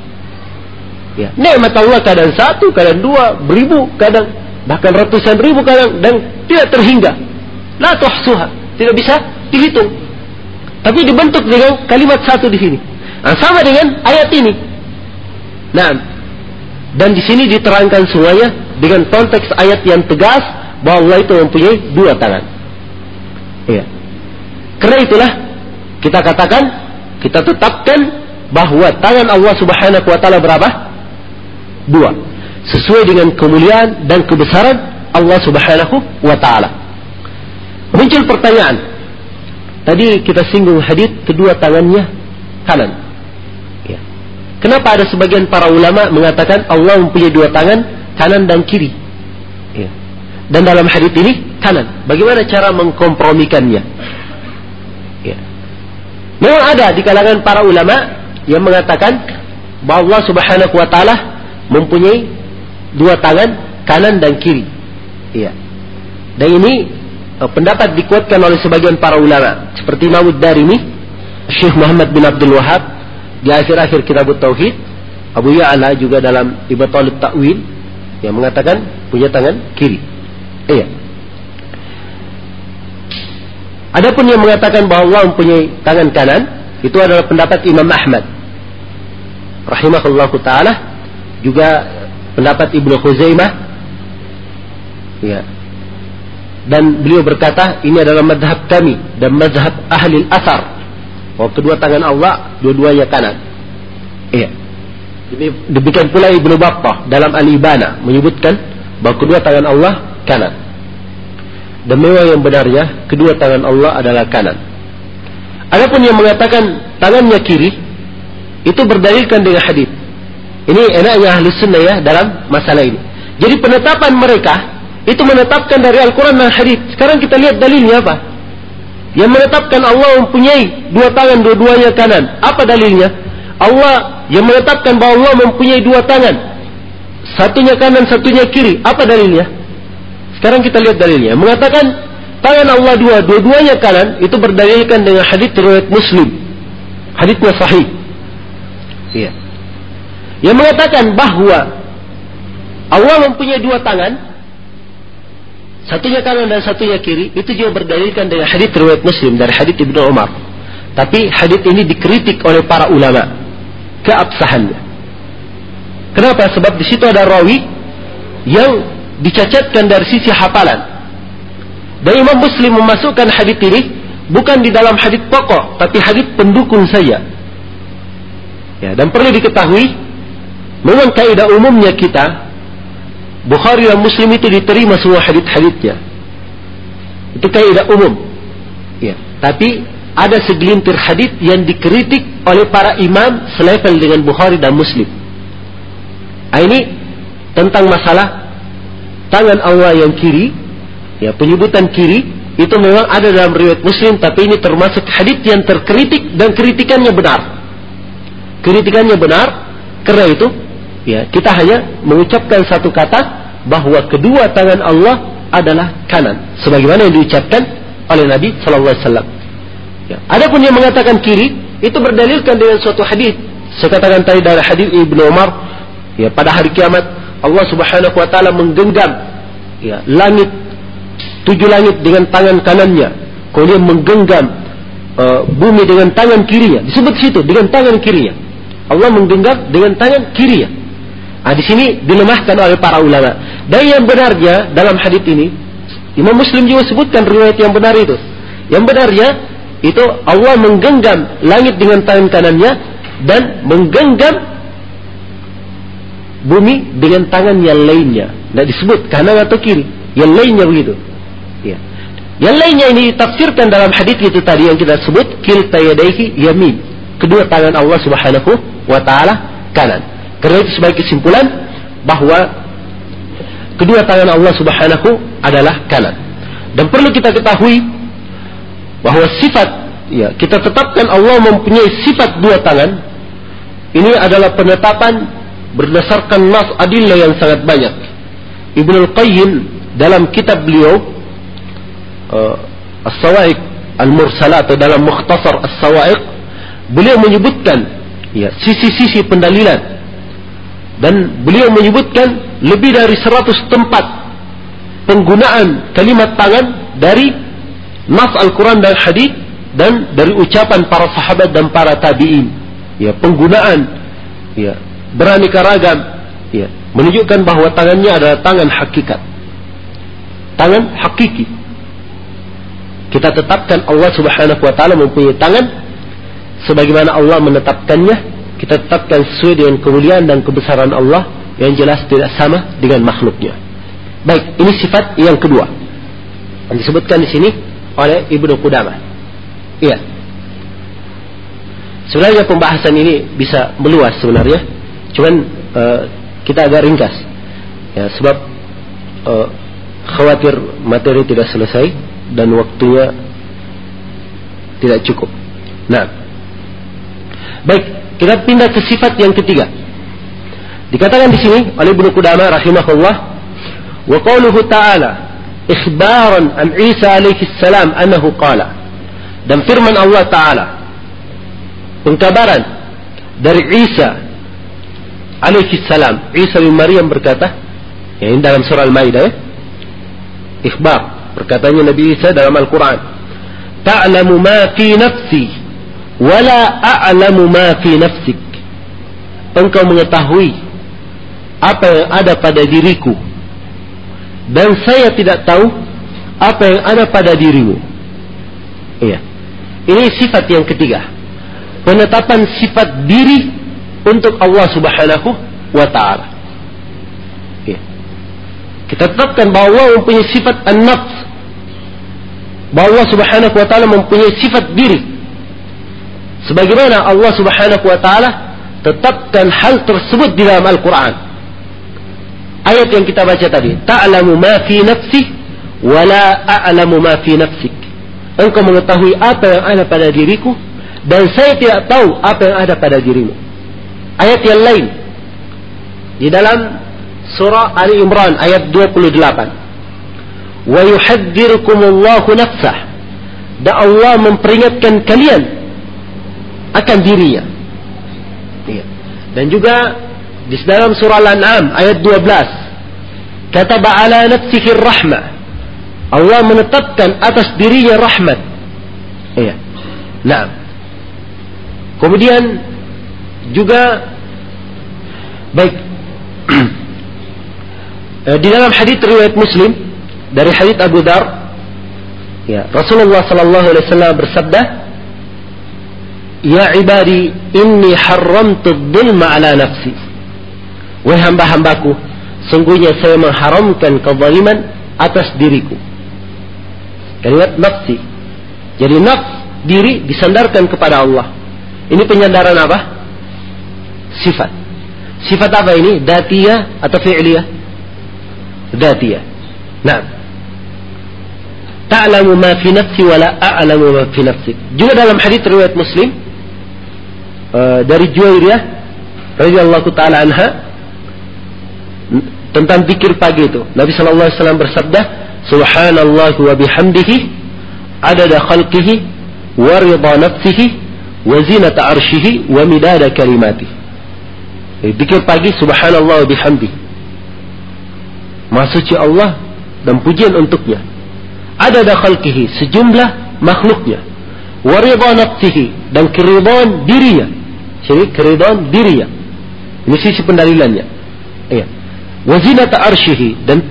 Ya. Nikmat Allah kadang satu, kadang dua, beribu, kadang bahkan ratusan ribu kadang, dan tidak terhingga. La tuhsuha. Tidak bisa dihitung. Tapi dibentuk dengan kalimat satu di sini. Nah, sama dengan ayat ini. Nah, dan di sini diterangkan semuanya dengan konteks ayat yang tegas bahwa Allah itu mempunyai dua tangan. Iya. Karena itulah kita katakan, kita tetapkan bahwa tangan Allah Subhanahu wa taala berapa? Dua. Sesuai dengan kemuliaan dan kebesaran Allah Subhanahu wa taala. Muncul pertanyaan. Tadi kita singgung hadits kedua tangannya kanan. Ya. Kenapa ada sebagian para ulama mengatakan Allah mempunyai dua tangan, kanan dan kiri? dan dalam hadis ini kanan. Bagaimana cara mengkompromikannya? Ya. Memang ada di kalangan para ulama yang mengatakan bahwa Allah Subhanahu wa taala mempunyai dua tangan, kanan dan kiri. Iya. Dan ini uh, pendapat dikuatkan oleh sebagian para ulama seperti Imam Ad-Darimi, Syekh Muhammad bin Abdul Wahhab di akhir-akhir kitab Tauhid, Abu Ya'la juga dalam Ibtalut Ta'wil yang mengatakan punya tangan kiri. Iya. Adapun yang mengatakan bahwa Allah mempunyai tangan kanan, itu adalah pendapat Imam Ahmad rahimahullahu taala, juga pendapat Ibnu Khuzaimah. Ya. Dan beliau berkata, ini adalah mazhab kami dan mazhab ahli al-athar, bahwa kedua tangan Allah dua-duanya kanan. Iya. Demikian pula Ibnu Battah dalam Al-Ibana menyebutkan bahwa kedua tangan Allah kanan. Dan memang yang benarnya kedua tangan Allah adalah kanan. Adapun yang mengatakan tangannya kiri, itu berdalilkan dengan hadis. Ini enaknya Ahlus Sunnah ya dalam masalah ini. Jadi penetapan mereka itu menetapkan dari Al-Quran dan hadis. Sekarang kita lihat dalilnya apa? Yang menetapkan Allah mempunyai dua tangan, dua-duanya kanan. Apa dalilnya? Allah yang menetapkan bahwa Allah mempunyai dua tangan, satunya kanan, satunya kiri. Apa dalilnya? Sekarang kita lihat dalilnya. Mengatakan tangan Allah dua, dua-duanya kanan, itu berdalilkan dengan hadis riwayat Muslim. Hadisnya sahih. Iya. Yang mengatakan bahwa Allah mempunyai dua tangan, satunya kanan dan satunya kiri, itu juga berdalilkan dengan hadis riwayat Muslim dari hadis Ibnu Umar. Tapi hadis ini dikritik oleh para ulama keabsahannya. Kenapa? Sebab di situ ada rawi yang dicacatkan dari sisi hafalan. Dan Imam Muslim memasukkan hadis ini bukan di dalam hadis pokok, tapi hadis pendukung saja. Ya, dan perlu diketahui, memang kaidah umumnya kita, Bukhari dan Muslim itu diterima semua hadis-hadisnya. Itu kaidah umum. Ya, tapi ada segelintir hadis yang dikritik oleh para imam selevel dengan Bukhari dan Muslim. Nah, ini tentang masalah tangan Allah yang kiri, ya, penyebutan kiri itu memang ada dalam riwayat Muslim, tapi ini termasuk hadis yang terkritik dan kritikannya benar. Kritikannya benar, karena itu ya kita hanya mengucapkan satu kata bahwa kedua tangan Allah adalah kanan, sebagaimana yang diucapkan oleh Nabi Sallallahu Alaihi Wasallam. Ya. Adapun yang mengatakan kiri itu berdalilkan dengan suatu hadis. Saya katakan tadi dari hadis Ibnu Umar, ya, pada hari kiamat Allah Subhanahu Wa Taala menggenggam ya langit, tujuh langit dengan tangan kanannya, kemudian menggenggam uh, bumi dengan tangan kirinya. Disebut situ dengan tangan kirinya. Allah menggenggam dengan tangan kirinya. Nah, di sini dilemahkan oleh para ulama. Dan yang benarnya dalam hadis ini, Imam Muslim juga sebutkan riwayat yang benar itu. Yang benarnya itu Allah menggenggam langit dengan tangan kanannya dan menggenggam bumi dengan tangan yang lainnya. Tidak disebut kanan atau kiri. Yang lainnya begitu. Ya. Yang lainnya ini ditafsirkan dalam hadis itu tadi yang kita sebut kilta yadaihi yamin. Kedua tangan Allah Subhanahu wa taala kanan. Karena itu sebagai kesimpulan bahwa kedua tangan Allah Subhanahu adalah kanan. Dan perlu kita ketahui bahwa sifat, ya, kita tetapkan Allah mempunyai sifat dua tangan. Ini adalah penetapan berdasarkan nas adillah yang sangat banyak. Ibnul Qayyim dalam kitab beliau uh, As-Sawa'iq Al-Mursalah atau dalam Mukhtasar As-Sawa'iq, beliau menyebutkan ya sisi-sisi pendalilan, dan beliau menyebutkan lebih dari seratus tempat penggunaan kalimat tangan dari nas Al-Quran dan hadis dan dari ucapan para sahabat dan para tabi'in. Ya, penggunaan ya beraneka ragam, ya, menunjukkan bahwa tangannya adalah tangan hakikat, tangan hakiki. Kita tetapkan Allah Subhanahu wa taala mempunyai tangan sebagaimana Allah menetapkannya. Kita tetapkan sesuai dengan kemuliaan dan kebesaran Allah yang jelas tidak sama dengan makhluknya. Baik, ini sifat yang kedua yang disebutkan di sini oleh Ibnu Qudamah. Iya. Sebenarnya pembahasan ini bisa meluas sebenarnya, cuman uh, kita agak ringkas. Ya, sebab uh, khawatir materi tidak selesai dan waktunya tidak cukup. Nah, baik, kita pindah ke sifat yang ketiga. Dikatakan di sini oleh Ibnu Qudamah rahimahullah, wa qauluhu ta'ala ikhbaran an Isa alaihi salam annahu qala, dan firman Allah Ta'ala, pengkabaran dari Isa alaihi salam, Isa bin Maryam berkata, ya, ini dalam surah Al-Maidah, ya? Ikhbar, perkataannya Nabi Isa dalam Al-Quran, ta'lamu ma fi nafsi wala a'lamu ma fi nafsik, engkau mengetahui apa yang ada pada diriku dan saya tidak tahu apa yang ada pada dirimu. Iya, ini sifat yang ketiga, penetapan sifat diri untuk Allah Subhanahu wa ta'ala. Iya, kita tetapkan bahwa Allah mempunyai sifat an-nafs, bahwa Allah Subhanahu wa ta'ala mempunyai sifat diri, sebagaimana Allah Subhanahu wa ta'ala tetapkan hal tersebut di dalam Al-Quran. Ayat yang kita baca tadi, ta'lamu ma fi nafsi wa la a'lamu ma fi nafsik, engkau mengetahui apa yang ada pada diriku dan saya tidak tahu apa yang ada pada dirimu. Ayat yang lain di dalam surah Ali Imran ayat dua puluh delapan, wa yuhadzirukumullahu nafsah, dan Allah memperingatkan kalian akan dirinya. Dan juga di dalam surah Al-An'am ayat dua belas, kataba ala nafsihi rahmah, Allah menetapkan atas dirinya rahmat. Iya. Nah, kemudian juga baik di dalam hadits riwayat Muslim dari hadits Abu Dar, ya, Rasulullah sallallahu alaihi wasallam bersabda, ya ibadi inni haramtu dzulma ala nafsi, wahai hamba-hambaku, sungguhnya saya mengharamkan kezaliman atas diriku. Kalimat nafsi, jadi nafs, diri, disandarkan kepada Allah. Ini penyandaran apa? Sifat. Sifat apa ini? Datiyah atau fi'liyah? Datiyah. Nah, ta'lamu ma fi nafsi wa la a'lamu ma fi nafsik. Juga dalam hadits riwayat Muslim uh, dari Juwairiyah radhiyallahu taala anha tentang zikir pagi itu, Nabi sallallahu alaihi wasallam bersabda, subhanallah wa bihamdihi adada khalqihi wa ridha nafsihi wa zinata arshihi wa midada kalimatihi. Zikir pagi subhanallah wa bihamdihi, Maha suci Allah dan pujian untuknya, adada khalqihi, sejumlah makhluknya, wa ridha nafsihi, dan keridhaan dirinya. Jadi keridhaan dirinya, ini sisi pendalilannya. Iya. Wa zinata arshihi, dan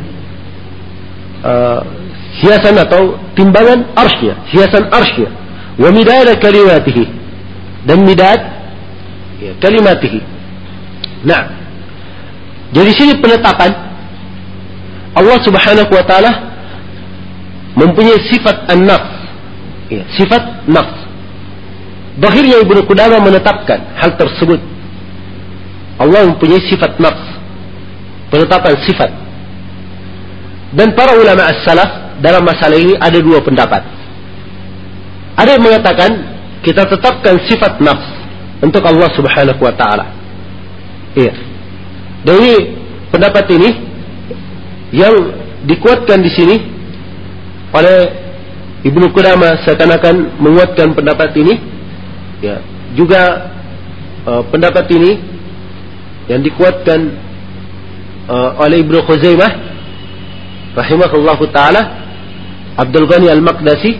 uh, hiasan atau timbangan arsy-nya, hiasan arsy-nya. Wa midada kalimatihi, dan midad, ya, kalimatihi. Nah, jadi sini penetapan Allah Subhanahu wa taala mempunyai sifat an-nafs, ya, sifat nafs. Zahirnya Ibnu Qudamah menetapkan hal tersebut. Allah mempunyai sifat nafs, penetapan sifat. Dan para ulama as-salaf dalam masalah ini ada dua pendapat. Ada yang mengatakan kita tetapkan sifat nafs untuk Allah Subhanahu wa taala. Iya. Dan ini pendapat ini yang dikuatkan di sini oleh Ibnu Qudamah, seakan-akan menguatkan pendapat ini. Ya, juga uh, pendapat ini yang dikuatkan uh, oleh Ibnu Khuzaimah rahimahullahu taala, Abdul Ghani Al-Maqdisi,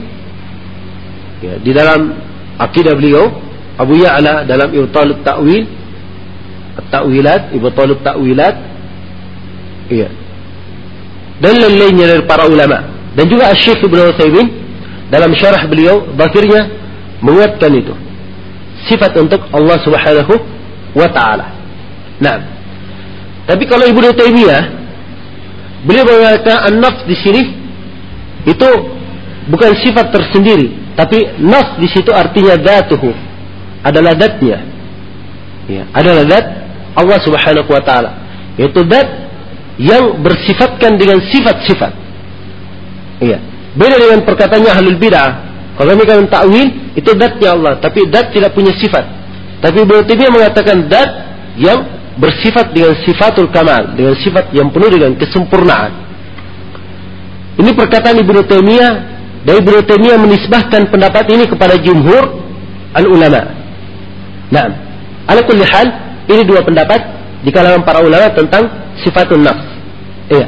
ya, di dalam akidah beliau, Abu Ya'la dalam Ibtalut Ta'wil, At-Ta'wilat, Ibtalut Ta'wilat, iya, dan lain-lainnya dari para ulama. Dan juga Asy-Syaikh Ibnu Utsaimin dalam syarah beliau zahirnya menguatkan itu, sifat untuk Allah Subhanahu wa taala. Nah, tapi kalau Ibnu Taimiyah, beliau mengatakan an-nafs di sini itu bukan sifat tersendiri, tapi nafs di situ artinya dzatuhu, adalah zatnya. Ya, adalah zat Allah Subhanahu wa taala, yaitu zat yang bersifatkan dengan sifat-sifat. Iya. Beda dengan perkataannya ahlul bid'ah. Kalau mereka mentakwil itu zatnya Allah, tapi zat tidak punya sifat. Tapi Ibnu Taimiyah mengatakan zat yang bersifat dengan sifatul kamal, dengan sifat yang penuh dengan kesempurnaan. Ini perkataan Ibnu Taimiyah, dan Ibnu Taimiyah menisbahkan pendapat ini kepada jumhur al-ulama. Nah, ala kulli hal, ini dua pendapat di kalangan para ulama tentang sifatun nafs. Iya.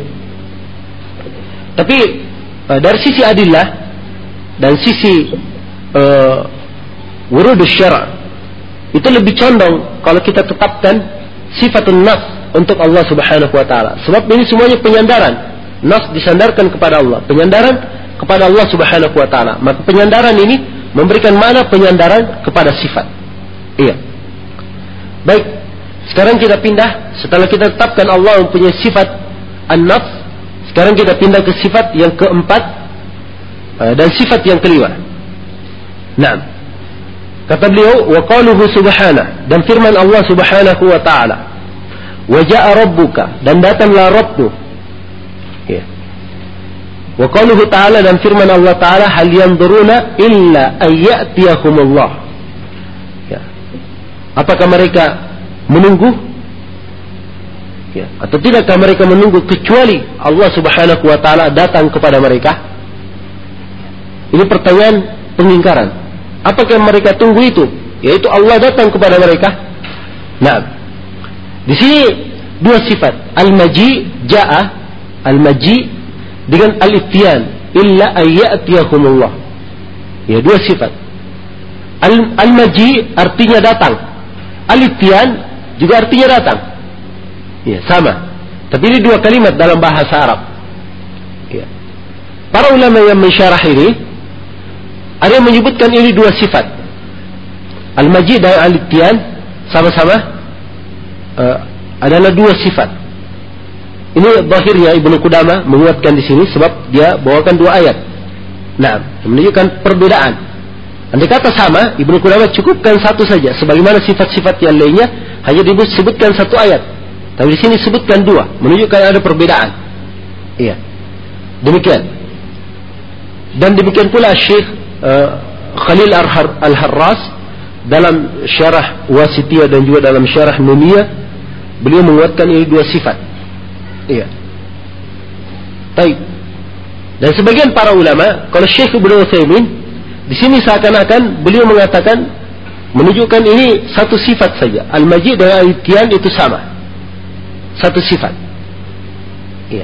Tapi dari sisi adillah dan sisi uh, wurudus syara' itu lebih condong kalau kita tetapkan sifatun nafs untuk Allah Subhanahu wa taala. Sebab ini semuanya penyandaran. Nafs disandarkan kepada Allah, penyandaran kepada Allah Subhanahu wa taala. Maka penyandaran ini memberikan makna penyandaran kepada sifat. Iya. Baik. Sekarang kita pindah, setelah kita tetapkan Allah mempunyai sifat an-nafs, sekarang kita pindah ke sifat yang keempat dan sifat yang kelima. Nah, kata beliau, wa qaluhu subhanahu, dan firman Allah Subhanahu wa taala, wa jaa rabbuka, dan datanglah Rabbmu. Ya. Wa qaluhu ta'ala, dan firman Allah taala, hal yanzuruna illa an ya'tiyahumullah. Ya. Apakah mereka menunggu? Ya. Atau tidakkah mereka menunggu kecuali Allah Subhanahu wa taala datang kepada mereka? Ini pertanyaan pengingkaran. Apakah mereka tunggu itu? Yaitu Allah datang kepada mereka. Nah, di sini dua sifat, al-maji, ja'a, al-maji dengan al-ityan, illa ayyatiyahumullah. Ya, dua sifat. Al- al-maji artinya datang. Al-ityan juga artinya datang. Ya, sama. Tapi ini dua kalimat dalam bahasa Arab. Ya. Para ulama yang mensyarah ini, ada yang menyebutkan ini dua sifat. Al-maji dan al-ityan sama-sama uh, adalah dua sifat. Ini zahirnya Ibnu Qudamah menguatkan di sini sebab dia bawakan dua ayat. Nah, menunjukkan perbedaan. Andai kata sama, Ibnu Qudamah cukupkan satu saja. Sebagaimana sifat-sifat yang lainnya hanya disebutkan satu ayat. Tapi di sini sebutkan dua, menunjukkan ada perbedaan. Iya. Demikian. Dan demikian pula Syekh uh, Khalil Al-Harras dalam syarah Wasitiyah dan juga dalam syarah Nuniyah, beliau menguatkan ini dua sifat. Iya. Baik. Dan sebagian para ulama, kalau Syekh Ibnu Utsaimin di sini seakan-akan beliau mengatakan menunjukkan ini satu sifat saja. Al-Majid dan Al-Ityan itu sama. Satu sifat. Iya.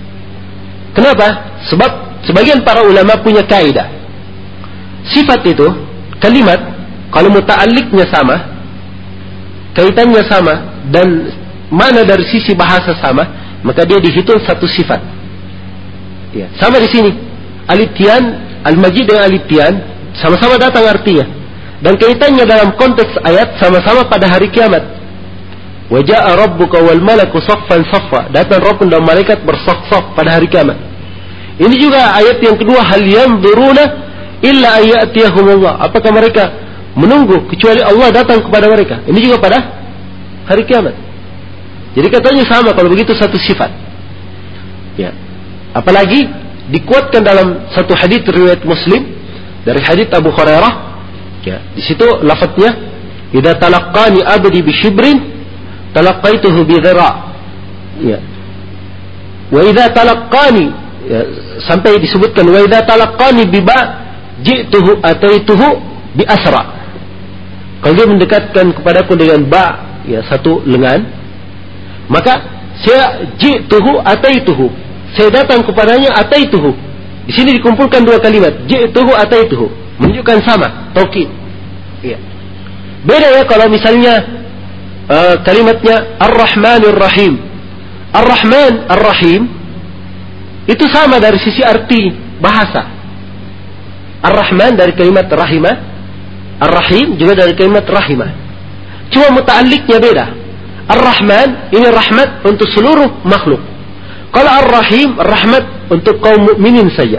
Kenapa? Sebab sebagian para ulama punya kaidah. Sifat itu, kalimat, kalau muta'alliqnya sama, kaitannya sama, dan mana dari sisi bahasa sama, maka dia dihitung satu sifat. Iya. Sama di sini. Al-Ityan, Al-Majid dan Al-Ityan sama-sama datang artinya. Dan kaitannya dalam konteks ayat sama-sama pada hari kiamat. Wa jaa rabbuka wal malaku saffan saffa, datang Rabb dan malaikat bersaf-saf pada hari kiamat. Ini juga ayat yang kedua, hal yanzuruna illa ayyatiyahumullah. Apakah mereka menunggu kecuali Allah datang kepada mereka? Ini juga pada hari kiamat. Jadi katanya sama, kalau begitu satu sifat. Ya. Apalagi dikuatkan dalam satu hadits riwayat Muslim dari hadits Abu Hurairah. Ya, di situ lafadznya, idza talaqqani abdi bi shibrin talaqaituhu bi dhira'. Ya. Wa idza talaqqani, ya, sampai disebutkan wa idza talaqqani bi ba ji'tuhu ataituhu bi asra. Kalau dia mendekatkan kepadaku dengan ba, ya, satu lengan, maka saya ji'tuhu ataituhu, saya datang kepadanya ataituhu. Di sini dikumpulkan dua kalimat, ji'tuhu ataituhu, menunjukkan sama, taukid. Ya. Beda ya kalau misalnya Uh, kalimatnya Ar-Rahmanir Rahim. Ar-Rahman, Ar-Rahim itu sama dari sisi arti bahasa. Ar-Rahman dari kalimat rahimah, Ar-Rahim juga dari kalimat rahimah. Cuma muta'alliqnya beda. Ar-Rahman ini rahmat untuk seluruh makhluk. Kalau Ar-Rahim, rahmat untuk kaum mukminin saja.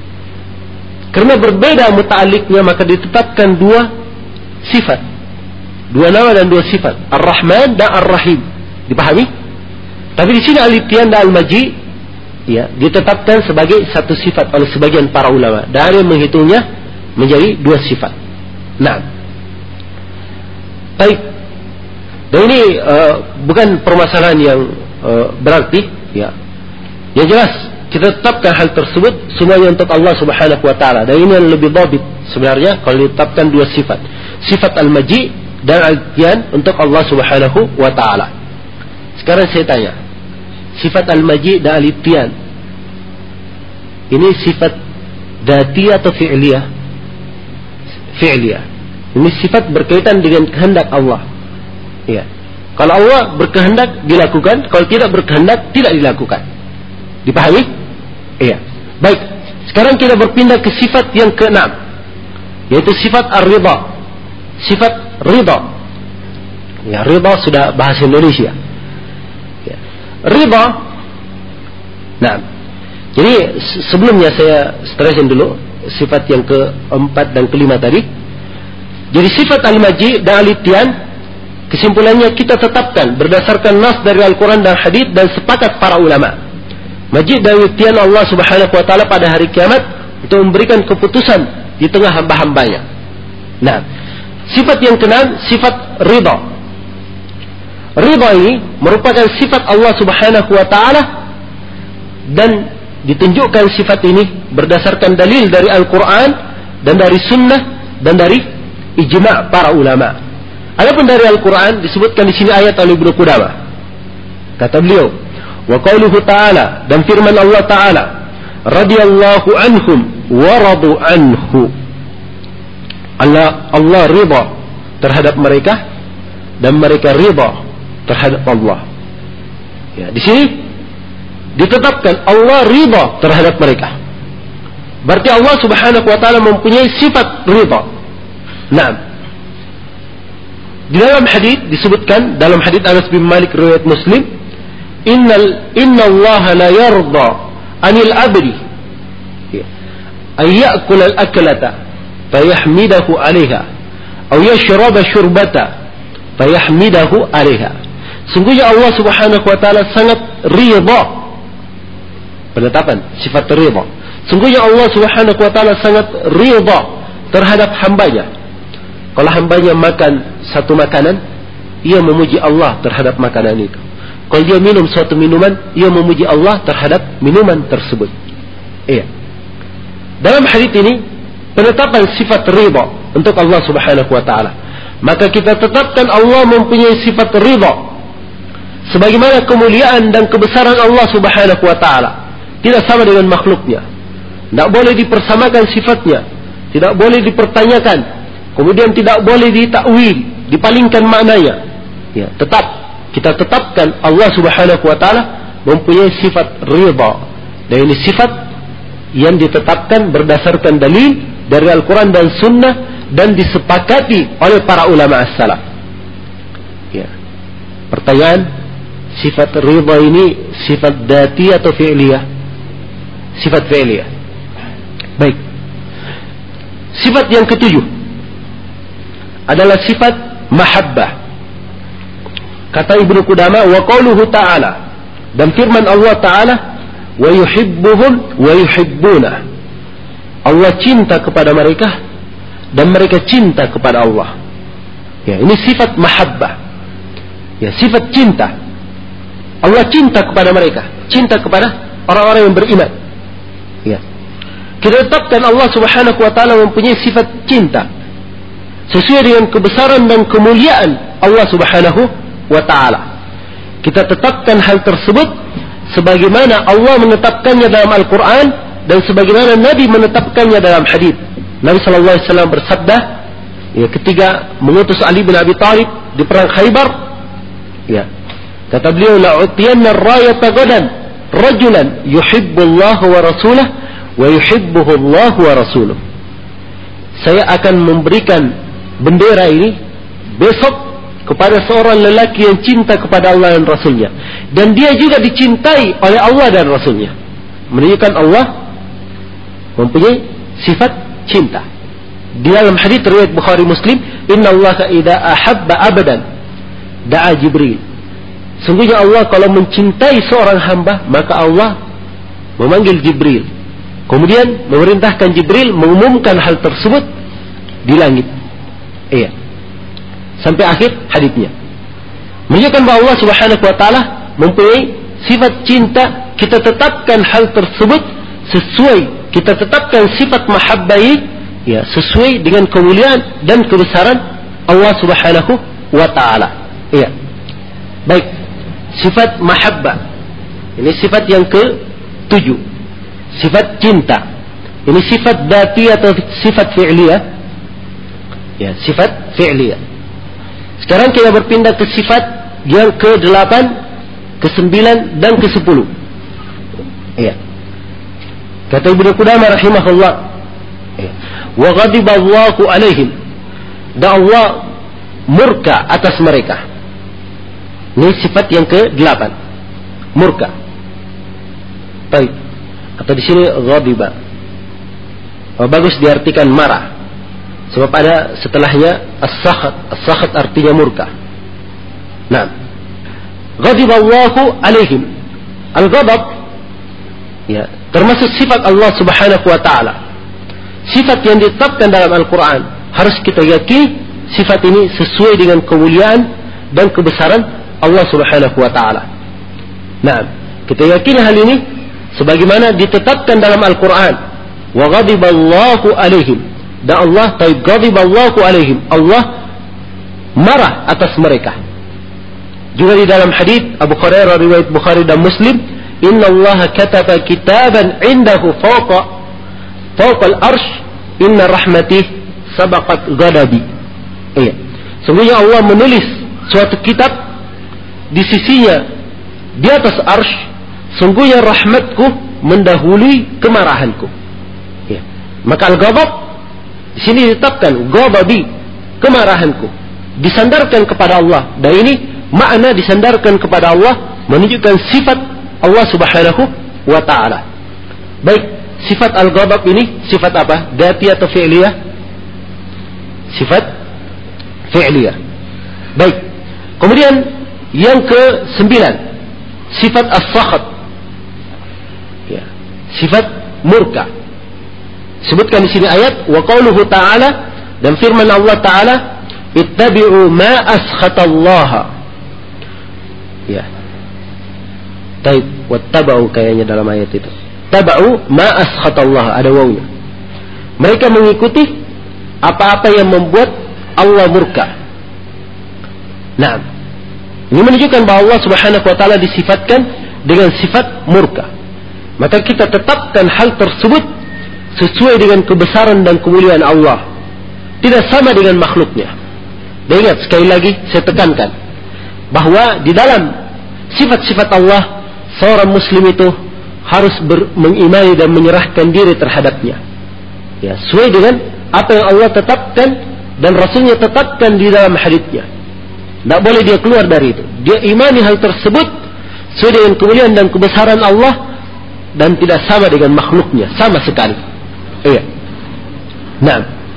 Karena berbeda muta'alliqnya, maka ditetapkan dua sifat. Dua nama dan dua sifat, Ar-Rahman dan Ar-Rahim. Dipahami? Tapi di sini Al-Ityan dan Al-Maji ya, ditetapkan sebagai satu sifat oleh sebagian para ulama, dan ada yang menghitungnya menjadi dua sifat. Nah, baik. Dan ini uh, bukan permasalahan yang uh, berarti, ya. Yang jelas kita tetapkan hal tersebut semuanya untuk Allah Subhanahu wa taala. Dan ini yang lebih dhabit sebenarnya kalau ditetapkan dua sifat. Sifat al-maji dan al-ityan untuk Allah Subhanahu wa taala. Sekarang saya tanya, sifat al-maji dan al-ityan ini sifat dati atau fi'liyah? Fi'liyah. Ini sifat berkaitan dengan kehendak Allah. Ya. Kalau Allah berkehendak dilakukan, kalau tidak berkehendak tidak dilakukan. Dipahami? Iya. Baik. Sekarang kita berpindah ke sifat yang keenam, yaitu sifat ar-ridha. Sifat ridha. Ya, ridha sudah bahasa Indonesia. Ya. Ridha. Nah, jadi sebelumnya saya stressin dulu sifat yang keempat dan kelima tadi. Jadi sifat al-maji dan al-ityan, kesimpulannya kita tetapkan berdasarkan nas dari Al-Quran dan hadits dan sepakat para ulama. Majid dan ityan Allah Subhanahu wa taala pada hari kiamat untuk memberikan keputusan di tengah hamba-hambanya. Nah, sifat yang keenam, sifat ridha. Ridha ini merupakan sifat Allah Subhanahu wa taala dan ditunjukkan sifat ini berdasarkan dalil dari Al-Quran dan dari sunnah dan dari ijma' para ulama. Adapun dari Al-Quran disebutkan di sini ayat oleh Ibnu Qudamah. Kata beliau, wa qauluhu ta'ala, dan firman Allah ta'ala, radhiyallahu anhum wa radu anhu. Allah Allah ridha terhadap mereka dan mereka ridha terhadap Allah. Ya, di sini ditetapkan Allah ridha terhadap mereka. Berarti Allah Subhanahu wa taala mempunyai sifat ridha. Nah, di dalam hadis disebutkan, dalam hadis Anas bin Malik riwayat Muslim, innal inna Allah la yarda anil abdi ay ya'kula al-aklata fayahmidahu 'alayha aw yashraba syurbata fayahmidahu 'alayha. Sungguhnya Allah Subhanahu wa taala sangat ridha. Penetapan sifat ridha. Sungguhnya Allah Subhanahu wa taala sangat ridha terhadap hambanya. Kalau hambanya makan satu makanan, ia memuji Allah terhadap makanan itu. Kalau dia minum suatu minuman, ia memuji Allah terhadap minuman tersebut. Iya. Dalam hadis ini penetapan sifat ridha untuk Allah Subhanahu wa taala. Maka kita tetapkan Allah mempunyai sifat ridha sebagaimana kemuliaan dan kebesaran Allah Subhanahu wa taala tidak sama dengan makhluknya. Tidak boleh dipersamakan sifatnya, tidak boleh dipertanyakan, kemudian tidak boleh ditakwil, dipalingkan maknanya. Ya, tetap kita tetapkan Allah Subhanahu wa taala mempunyai sifat ridha. Dan ini sifat yang ditetapkan berdasarkan dalil dari Al-Quran dan Sunnah dan disepakati oleh para ulama as-salaf. Ya. Pertanyaan, sifat ridha ini sifat dati atau fi'liyah? Sifat fi'liyah. Baik. Sifat yang ketujuh adalah sifat mahabbah. Kata Ibnu Qudamah, wa qauluhu ta'ala, dan firman Allah ta'ala, wa yuhibbuhum wa yuhibbuna. Allah cinta kepada mereka dan mereka cinta kepada Allah. Ya, ini sifat mahabbah. Ya, sifat cinta. Allah cinta kepada mereka, cinta kepada orang-orang yang beriman. Ya. Kita tetapkan Allah Subhanahu wa taala mempunyai sifat cinta sesuai dengan kebesaran dan kemuliaan Allah Subhanahu wa ta'ala. Kita tetapkan hal tersebut sebagaimana Allah menetapkannya dalam Al-Quran dan sebagaimana Nabi menetapkannya dalam hadis. Nabi sallallahu alaihi wasallam bersabda, ya, ketika mengutus Ali bin Abi Thalib di perang Khaybar, ya, kata beliau, la'utiyanna ar-rayata gadan rajulan yuhibbullaha wa rasulahu wa yuhibbuhu Allah wa rasuluh. Saya akan memberikan bendera ini besok kepada seorang lelaki yang cinta kepada Allah dan Rasulnya, dan dia juga dicintai oleh Allah dan Rasulnya. Menunjukkan Allah mempunyai sifat cinta. Di dalam hadits riwayat Bukhari Muslim, inna Allah idza ahabba abadan da'a Jibril. Sungguhnya Allah kalau mencintai seorang hamba, maka Allah memanggil Jibril. Kemudian memerintahkan Jibril mengumumkan hal tersebut di langit. Iya. Sampai akhir hadisnya. Menunjukkan bahwa Allah Subhanahu wa taala mempunyai sifat cinta, kita tetapkan hal tersebut sesuai, kita tetapkan sifat mahabbai ya sesuai dengan kemuliaan dan kebesaran Allah Subhanahu wa taala. Iya. Baik. Sifat mahabbah. Ini sifat yang ketujuh. Sifat cinta. Ini sifat dzati atau sifat fi'liyah? Ya, sifat fi'liyah. Sekarang kita berpindah ke sifat yang ke-delapan, ke-sembilan dan ke-sepuluh. Iya. Kata Ibnu Qudamah rahimahullah, ya. Wa ghadiballahu alaihim. Dan Allah murka atas mereka. Ini sifat yang ke-delapan. Murka. Baik. Atau di sini ghadiba. Oh, bagus diartikan marah. Sebab ada setelahnya as-sakhat. As-sakhat artinya murka. Nah. Ghadiballahu alaihim. Al-ghadab ya, termasuk sifat Allah Subhanahu wa taala. Sifat yang ditetapkan dalam Al-Qur'an. Harus kita yakini sifat ini sesuai dengan kemuliaan dan kebesaran Allah Subhanahu wa taala. Nah, kita yakini hal ini sebagaimana ditetapkan dalam Al-Qur'an. Wa ghadiballahu alaihim. Dan Allah taib ghadiballahu alaihim. Allah marah atas mereka. Juga di dalam hadis Abu Hurairah riwayat Bukhari dan Muslim, "Inna Allah kataba kitaban 'indahu fawqa fawqa al-'arsy, inna rahmatih sabaqat ghadabi." Iya. Sungguhnya Allah menulis suatu kitab di sisinya di atas arsy, sungguhnya rahmatku mendahului kemarahanku. Iya. Maka al-ghadab di sini ditetapkan ghadabi, kemarahanku, disandarkan kepada Allah. Dan ini makna disandarkan kepada Allah menunjukkan sifat Allah Subhanahu wa taala. Baik, sifat al-ghadab ini sifat apa? Dzati atau fi'liyah? Sifat fi'liyah. Baik. Kemudian yang ke-sembilan, sifat as-sakhat. Ya, sifat murka. Sebutkan di sini ayat wa qauluhu ta'ala, dan firman Allah taala, ittabi'u ma askhatallaha. Ya. Taib, wattaba'u kayaknya dalam ayat itu. Taba'u ma askhatallaha, ada wawnya. Mereka mengikuti apa-apa yang membuat Allah murka. Nah, ini menunjukkan bahwa Allah Subhanahu wa taala disifatkan dengan sifat murka. Maka kita tetapkan hal tersebut sesuai dengan kebesaran dan kemuliaan Allah. Tidak sama dengan makhluknya. Dan ingat, sekali lagi saya tekankan bahwa di dalam sifat-sifat Allah, seorang muslim itu harus ber- mengimani dan menyerahkan diri terhadapnya. Ya, sesuai dengan apa yang Allah tetapkan dan Rasulnya tetapkan di dalam haditsnya. Tidak boleh dia keluar dari itu. Dia imani hal tersebut sesuai dengan kemuliaan dan kebesaran Allah dan tidak sama dengan makhluknya sama sekali. Iya. Nah,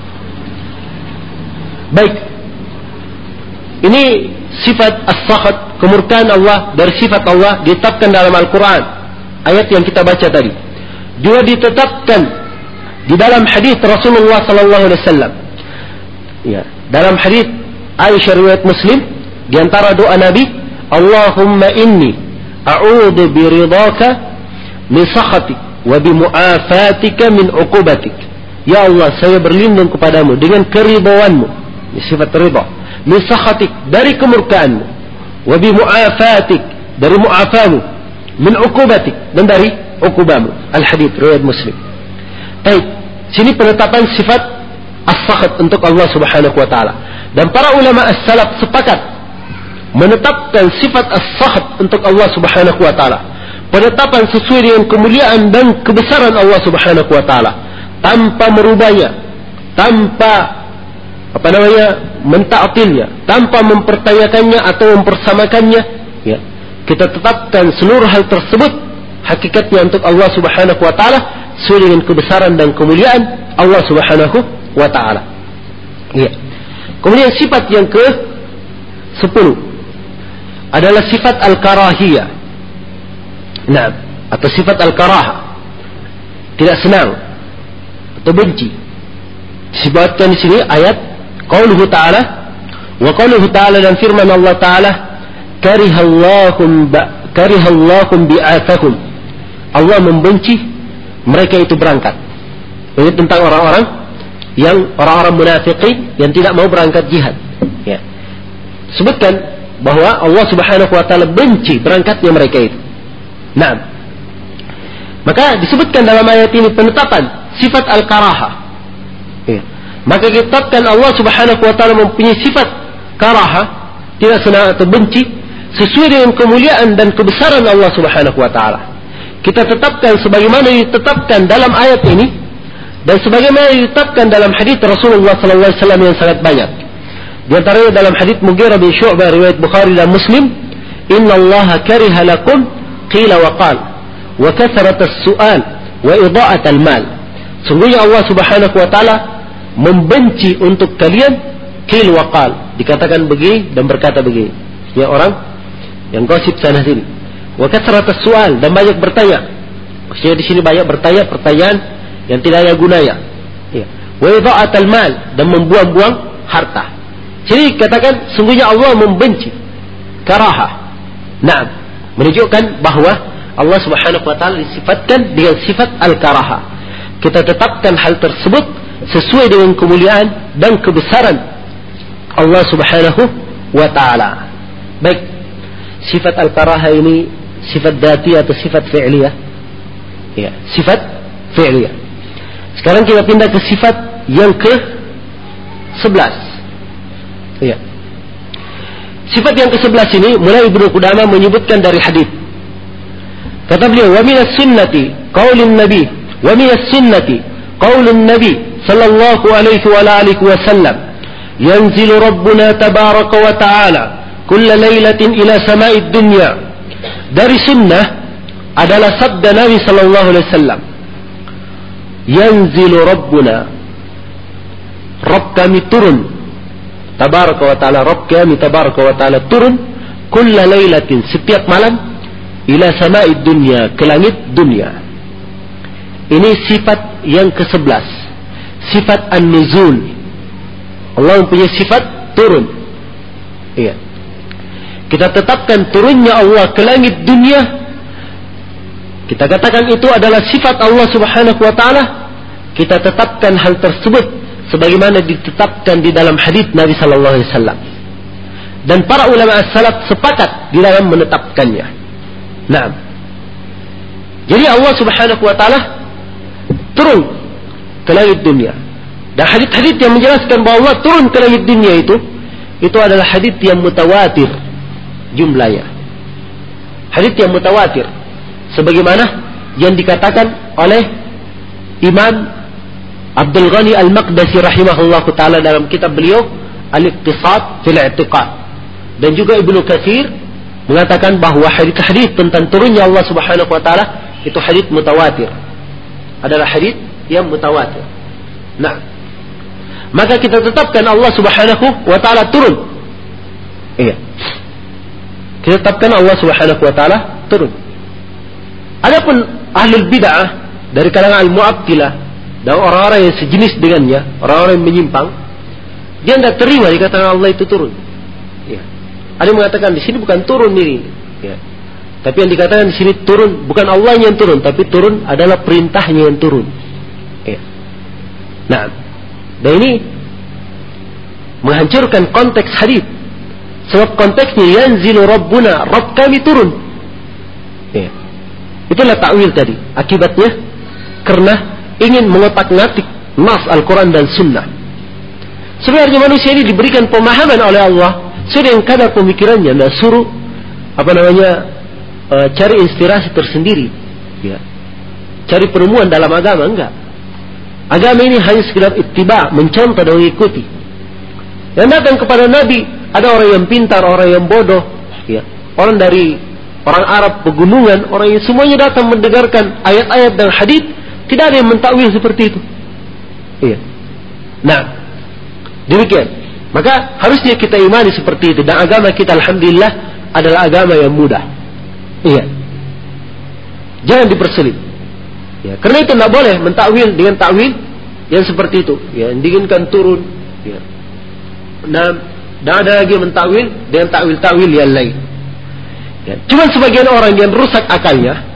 baik. Ini sifat as-sakhat, kemurkaan Allah, dari sifat Allah ditetapkan dalam Al-Quran. Ayat yang kita baca tadi. Juga ditetapkan di dalam hadis Rasulullah sallallahu alaihi wasallam. Ya, dalam hadis Aisyah riwayat Muslim, di antara doa Nabi, Allahumma inni a'udzu biridhaka min sakhatik wa bimu'afatika min 'uqubatik. Ya Allah, saya berlindung kepadamu dengan keridhaanmu. Ini sifat ridha. Min sakhatik, dari kemurkaanmu. Wa bimu'afatik, dari mu'afamu. Min 'uqubatik, dan dari uqubamu. Al-hadits riwayat Muslim. Baik, sini penetapan sifat as-sakhat untuk Allah Subhanahu wa taala. Dan para ulama as-salaf sepakat menetapkan sifat as-sakhat untuk Allah Subhanahu wa taala. Penetapan sesuai dengan kemuliaan dan kebesaran Allah Subhanahu wa taala, tanpa merubahnya, tanpa apa namanya, menta'tilnya, tanpa mempertanyakannya atau mempersamakannya, ya. Kita tetapkan seluruh hal tersebut hakikatnya untuk Allah Subhanahu wa taala sesuai dengan kebesaran dan kemuliaan Allah Subhanahu wa taala. Ya. Kemudian sifat yang ke sepuluh adalah sifat al-karahiyah. Nah, atau sifat al-karahah. tidak senang atau benci. Disebutkan di sini ayat qauluhu ta'ala, wa qauluhu ta'ala, dan firman Allah Ta'ala, karihallahum ba karihallahum bi'athahum. Allah membenci mereka itu berangkat. Ini tentang orang-orang yang orang-orang munafiqin yang tidak mau berangkat jihad. Ya. Sebutkan bahwa Allah Subhanahu wa taala benci berangkatnya mereka itu. Nah, maka disebutkan dalam ayat ini penetapan sifat al-karahah. Ya. Maka ditetapkan Allah Subhanahu wa taala mempunyai sifat karahah, tidak senang atau benci, sesuai dengan kemuliaan dan kebesaran Allah Subhanahu wa taala. Kita tetapkan sebagaimana ditetapkan dalam ayat ini dan sebagaimana ditetapkan dalam hadis Rasulullah sallallahu alaihi wasallam yang sangat banyak. Di antaranya dalam hadis Mughirah bin Syu'bah riwayat Bukhari dan Muslim, "Innallaha kariha lakum qila wa qal wa kathrat as-su'al wa ida'at al-mal." Sungguhnya Allah Subhanahu wa taala membenci untuk kalian qil wa qal, dikatakan begini dan berkata begini. Ya, orang yang gosip sana sini. Wa kathrat as-su'al, dan banyak bertanya. Maksudnya di sini banyak bertanya pertanyaan yang tidak ada gunanya. Ya. Wa ida'at al-mal, dan membuang-buang harta. Jadi katakan sungguhnya Allah membenci karahah. Nah, menunjukkan bahwa Allah Subhanahu wa taala disifatkan dengan sifat al-karahah. Kita tetapkan hal tersebut sesuai dengan kemuliaan dan kebesaran Allah Subhanahu wa taala. Baik, sifat al-karahah ini sifat dzati atau sifat fi'liyah? Ya, sifat fi'liyah. Sekarang kita pindah ke sifat yang ke sebelas. Ya. Sifat yang ke sebelas ini mulai Ibnu Qudamah menyebutkan dari hadis. Kata beliau, wa minas sunnati qaulun nabi, wa minas sunnati qaulun nabi sallallahu alaihi wa alihi wasallam, yanzilu rabbuna tabaraka wa ta'ala kulla lailatin ila sama'id dunya. Dari sunnah adalah sabda Nabi sallallahu alaihi wasallam, yanzilu rabbuna, Rabb kami turun, tabaraka wa ta'ala, Rabb kami tabaraka wa ta'ala turun kulla lailatin, setiap malam, ila sama'id dunya, ke langit dunia. Ini sifat yang ke sebelas, sifat an-nuzul. Allah mempunyai sifat turun. Iya. Kita tetapkan turunnya Allah ke langit dunia. Kita katakan itu adalah sifat Allah Subhanahu wa taala. Kita tetapkan hal tersebut sebagaimana ditetapkan di dalam hadis Nabi sallallahu alaihi wasallam. Dan para ulama as-salaf sepakat di dalam menetapkannya. Nah, jadi Allah Subhanahu wa taala turun ke langit dunia. Dan hadis-hadis yang menjelaskan bahwa Allah turun ke langit dunia itu itu adalah hadis yang mutawatir jumlahnya. Hadis yang mutawatir sebagaimana yang dikatakan oleh Imam Abdul Ghani Al-Maqdisi rahimahullahu taala dalam kitab beliau Al-Iqtisad fil I'tiqad, dan juga Ibnu Katsir mengatakan bahwa hadis-hadis tentang turunnya Allah Subhanahu wa taala itu hadis mutawatir, adalah hadis yang mutawatir. Nah, maka kita tetapkan Allah Subhanahu wa taala turun. Iya. Kita tetapkan Allah Subhanahu wa taala turun. Adapun ahlul bid'ah dari kalangan al-mu'attilah dan orang-orang yang sejenis dengannya, orang-orang yang menyimpang, dia tidak terima dikatakan Allah itu turun. Ya. Ada yang mengatakan di sini bukan turun ini. Ya. Tapi yang dikatakan di sini turun bukan Allah yang turun, tapi turun adalah perintahnya yang turun. Ya. Nah, dan ini menghancurkan konteks hadis. Sebab konteksnya yanzilu rabbuna, Rabb kami turun. Ya. Itulah takwil tadi. Akibatnya karena ingin mengotak-ngatik nas Al-Quran dan Sunnah. Sebenarnya manusia ini diberikan pemahaman oleh Allah sudah yang kadar pemikirannya, tidak suruh apa namanya e, cari inspirasi tersendiri, ya. Cari penemuan dalam agama, enggak. Agama ini hanya sekedar ittiba, mencontoh dan mengikuti. Yang datang kepada Nabi ada orang yang pintar, orang yang bodoh, ya. Orang dari orang Arab pegunungan, orang yang semuanya datang mendengarkan ayat-ayat dan hadis. Tidak ada yang mentakwil seperti itu. Iya. Nah, demikian. Maka harusnya kita imani seperti itu. Dan agama kita alhamdulillah adalah agama yang mudah. Iya. Jangan dipersulit. Ya, karena itu tidak boleh mentakwil dengan takwil yang seperti itu. Ya, yang diinginkan turun. Ya. Nah, tidak ada lagi mentakwil dengan takwil-takwil yang lain. Ya. Cuma sebagian orang yang rusak akalnya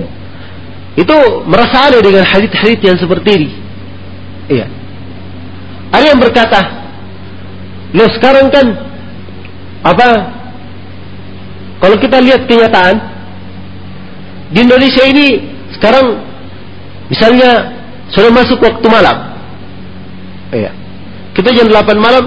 itu merasa ada dengan hadits-hadits yang seperti ini. Iya. Ada yang berkata, loh sekarang kan apa? Kalau kita lihat kenyataan di Indonesia ini sekarang, misalnya sudah masuk waktu malam. Iya. Kita jam delapan malam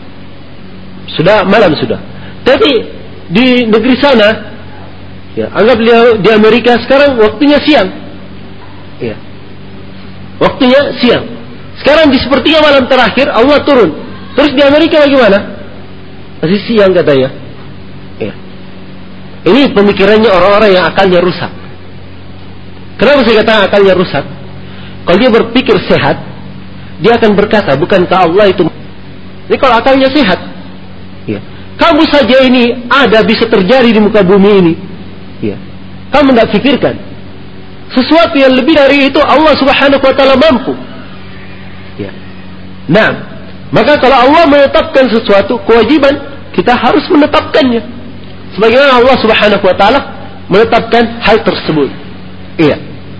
sudah malam sudah. Tapi di negeri sana, ya, anggap di Amerika sekarang waktunya siang. Iya. Waktunya siang. Sekarang di sepertiga malam terakhir Allah turun. Terus di Amerika bagaimana? Masih siang katanya. Iya. Ini pemikirannya orang-orang yang akalnya rusak. Kenapa saya katakan akalnya rusak? Kalau dia berpikir sehat, dia akan berkata, bukankah Allah itu? Ini kalau akalnya sehat, ya. Kamu saja ini ada bisa terjadi di muka bumi ini, ya. Kamu tidak pikirkan sesuatu yang lebih dari itu Allah Subhanahu Wa Taala mampu, ya. Nah, maka kalau Allah menetapkan sesuatu, kewajiban kita harus menetapkannya, sebagaimana Allah Subhanahu Wa Taala menetapkan hal tersebut, iya.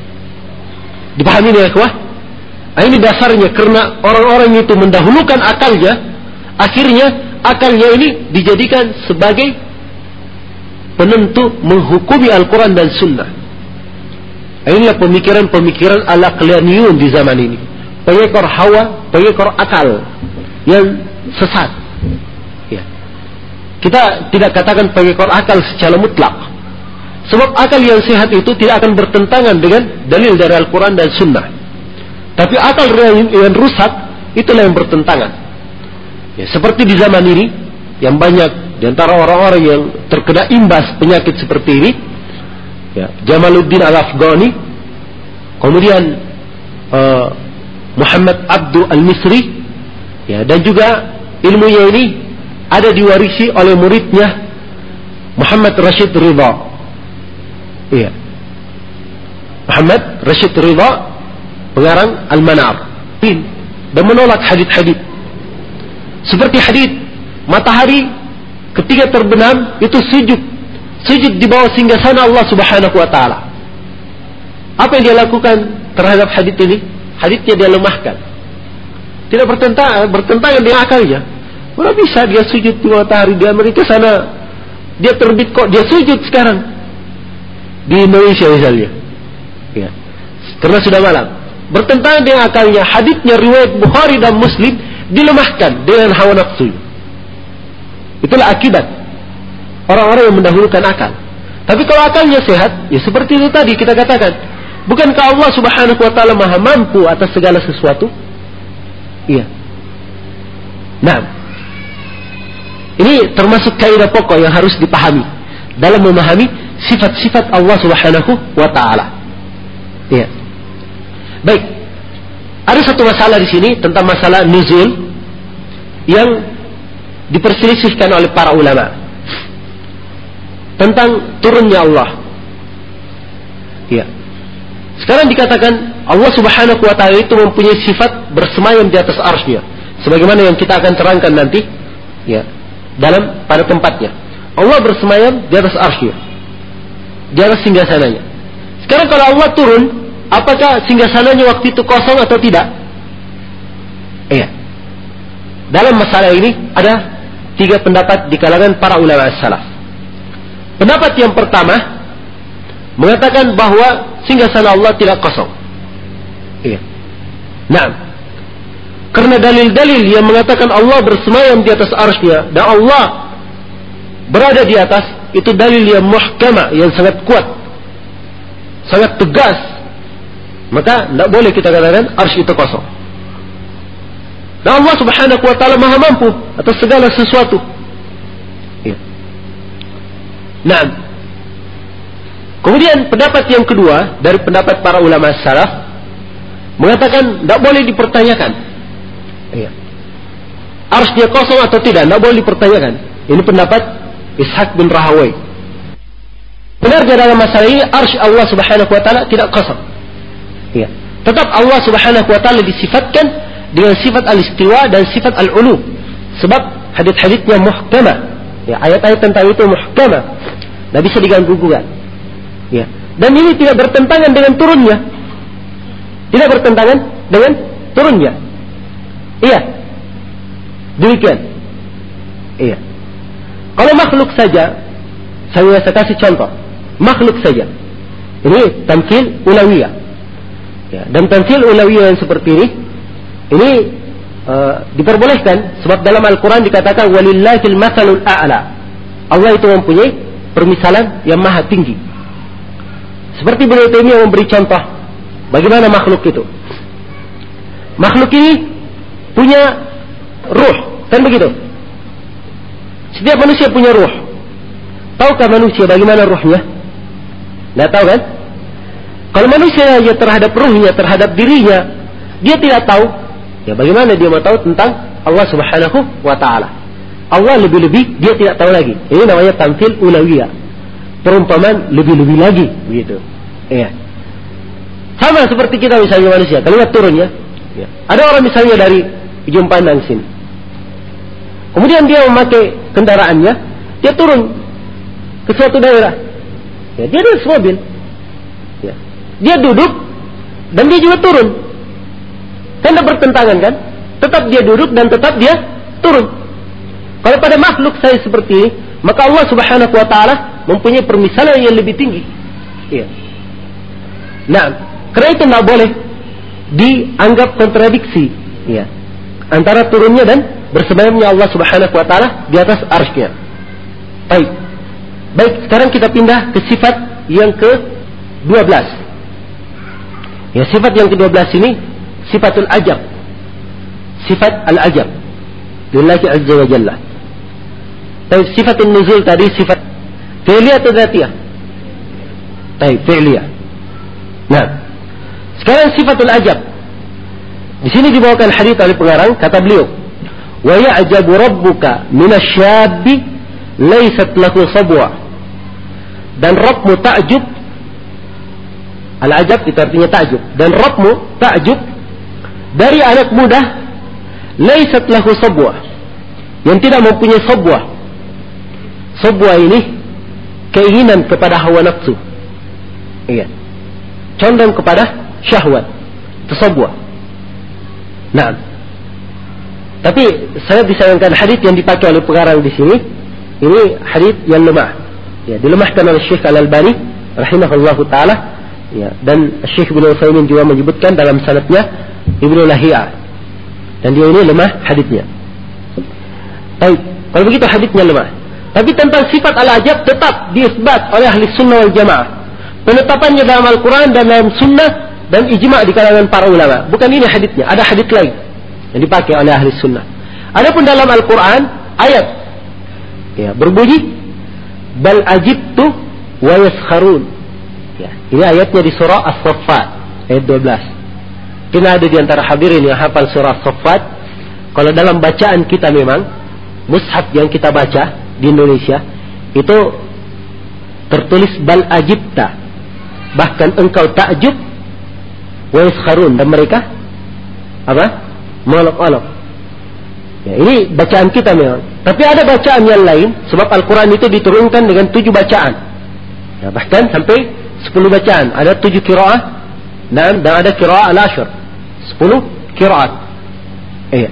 Dipahami ya ikhwah? Nah, ini dasarnya karena orang-orang itu mendahulukan akalnya, akhirnya akalnya ini dijadikan sebagai penentu menghukumi Al-Quran dan Sunnah. Nah, inilah pemikiran-pemikiran ala Aqlaniyun di zaman ini, pengekor hawa, pengekor akal yang sesat. Ya. Kita tidak katakan pengekor akal secara mutlak. Sebab akal yang sehat itu tidak akan bertentangan dengan dalil dari Al-Quran dan Sunnah. Tapi akal yang, yang rusak, itulah yang bertentangan. Ya, seperti di zaman ini, yang banyak di antara orang-orang yang terkena imbas penyakit seperti ini, ya, Jamaluddin Al-Afghani, kemudian uh, Muhammad Abdu Al-Misri, ya, dan juga ilmunya ini ada diwarisi oleh muridnya Muhammad Rashid Ridha. Iya. Muhammad Rashid Ridha, pengarang Al-Manar, dan menolak hadits-hadits. Seperti hadits matahari ketika terbenam itu sujud, sujud di bawah singgasana Allah Subhanahu Wa Taala. Apa yang dia lakukan terhadap hadits ini? Haditsnya dia lemahkan. Tidak bertentangan, bertentangan dengan akalnya. Mana bisa dia sujud di matahari di Amerika sana? Dia terbit kok dia sujud sekarang di Indonesia misalnya, ya, karena sudah malam. Bertentangan dengan akalnya, haditsnya riwayat Bukhari dan Muslim dilemahkan dengan hawa nafsu. Itulah akibat orang-orang yang mendahulukan akal. Tapi kalau akalnya sehat, ya seperti itu tadi kita katakan, bukankah Allah Subhanahu Wa Taala maha mampu atas segala sesuatu? Iya. Nah, ini termasuk kaidah pokok yang harus dipahami dalam memahami sifat-sifat Allah Subhanahu Wa Taala. Ya. Baik. Ada satu masalah di sini tentang masalah nuzul yang diperselisihkan oleh para ulama tentang turunnya Allah. Ya. Sekarang dikatakan Allah Subhanahu Wa Taala itu mempunyai sifat bersemayam di atas arsy-Nya, sebagaimana yang kita akan terangkan nanti, ya, dalam pada tempatnya. Allah bersemayam di atas arsy-Nya, di atas singgasananya. Sekarang kalau Allah turun, apakah singgasananya waktu itu kosong atau tidak? Iya. Dalam masalah ini ada tiga pendapat di kalangan para ulama salaf. Pendapat yang pertama mengatakan bahwa singgasana Allah tidak kosong. Iya. Nah, karena dalil-dalil yang mengatakan Allah bersemayam di atas arsy-Nya dan Allah berada di atas, itu dalil yang muhkamah, yang sangat kuat, sangat tegas. Maka tidak boleh kita katakan arsy itu kosong. Dan Allah Subhanahu Wa Taala maha mampu atas segala sesuatu. Ya. Nah, kemudian pendapat yang kedua dari pendapat para ulama salaf mengatakan tidak boleh dipertanyakan, ya, arsy-Nya kosong atau tidak, tidak boleh dipertanyakan. Ini pendapat Ishaq bin Rahawai. Benarnya dalam masalah ini arsy Allah Subhanahu Wa Taala tidak kosong. Ya. Tetap Allah Subhanahu wa taala disifatkan dengan sifat al-istiwa dan sifat al-ulu. Sebab hadits-haditsnya muhkamah. Ya, ayat-ayat tentang itu muhkamah. Tidak bisa diganggu-gugat. Ya. Dan ini tidak bertentangan dengan turunnya. Tidak bertentangan dengan turunnya. Iya. Demikian. Iya. Kalau makhluk saja, saya saya kasih contoh. Makhluk saja. Ini tamthil ulawiyah. Ya, dan tamthil ulawiyah yang seperti ini, ini uh, diperbolehkan sebab dalam Al-Quran dikatakan walillahil matsalul a'la. Allah itu mempunyai permisalan yang maha tinggi. Seperti Ibnu Taimiyah memberi contoh bagaimana makhluk itu. Makhluk ini punya ruh, kan begitu? Setiap manusia punya ruh. Tahukah manusia bagaimana ruhnya? Tidak tahu kan? Kalau manusia ya terhadap ruhnya, terhadap dirinya, dia tidak tahu. Ya bagaimana dia mau tahu tentang Allah Subhanahu wa taala? Allah lebih-lebih dia tidak tahu lagi. Ini namanya tamthil ulawiyah. Perumpamaan lebih-lebih lagi, begitu. Iya. Sama seperti kita misalnya manusia, kalimat turunnya. Ya. Ada orang misalnya dari ujung pandang sini. Kemudian dia memakai kendaraannya, dia turun ke suatu daerah. Ya, dia ada mobil. Ya. Dia duduk dan dia juga turun. Kan tidak bertentangan kan? Tetap dia duduk dan tetap dia turun. Kalau pada makhluk saya seperti ini, maka Allah Subhanahu wa taala mempunyai permisalan yang lebih tinggi. Iya. Nah, karena itu tidak boleh dianggap kontradiksi, ya, antara turunnya dan bersemayamnya Allah Subhanahu wa taala di atas arsy-Nya. Baik. Baik, sekarang kita pindah ke sifat yang ke dua belas. Ya, sifat yang ke dua belas ini sifatul ajab. Sifat al-ajab. Lillahi azza wa jalla. Tapi sifatul nuzul tadi sifat fi'liyah atau dzatiyah? Baik, fi'liyah. Nah, sekarang sifatul ajab. Di sini dibawakan hadis oleh pengarang, kata beliau, "Wa ya'jabu rabbuka minasy-syabbi laysat lahu sabwa." Dan Rabbmu ta'jub, al-ajab itu artinya ta'jub. Dan Rabbmu ta'jub dari anak muda laysat lahu sabwa, yang tidak mempunyai sabwa. Sabwa ini keinginan kepada hawa nafsu. Iya. Condong kepada syahwat. Itu sabwa. Nah, tapi saya disayangkan hadis yang dipakai oleh pengarang di sini. Ini hadis yang lemah. Ya, dilemahkan oleh Syekh Al-Albani rahimahullahu taala. Ya, dan Syekh Ibnu Utsaimin juga menyebutkan dalam sanadnya Ibnu Lahiyah. Dan dia ini lemah hadisnya. Baik, kalau begitu hadisnya lemah. Tapi tentang sifat al-ajab tetap diisbat oleh ahli sunnah wal jamaah. Penetapannya dalam Al-Quran dan dalam sunnah dan ijma' di kalangan para ulama. Bukan ini hadisnya, ada hadis lain yang dipakai oleh ahli sunnah. Adapun dalam Al-Quran ayat ya, berbunyi bal ajibtu wa yaskharun. Ya, ini ayatnya di surah As-Saffat ayat dua belas. Tidak ada di antara hadirin yang hafal surah As-Saffat. Kalau dalam bacaan kita memang mushaf yang kita baca di Indonesia itu tertulis bal ajibta, bahkan engkau takjub wa yaskharun, dan mereka apa? Molok-olok. Ya, ini bacaan kita memang. Tapi ada bacaan yang lain, sebab Al-Quran itu diturunkan dengan tujuh bacaan. Ya, bahkan sampai sepuluh bacaan. Ada tujuh qiraah, dan ada qiraah al-ashr, sepuluh qiraat. Iya.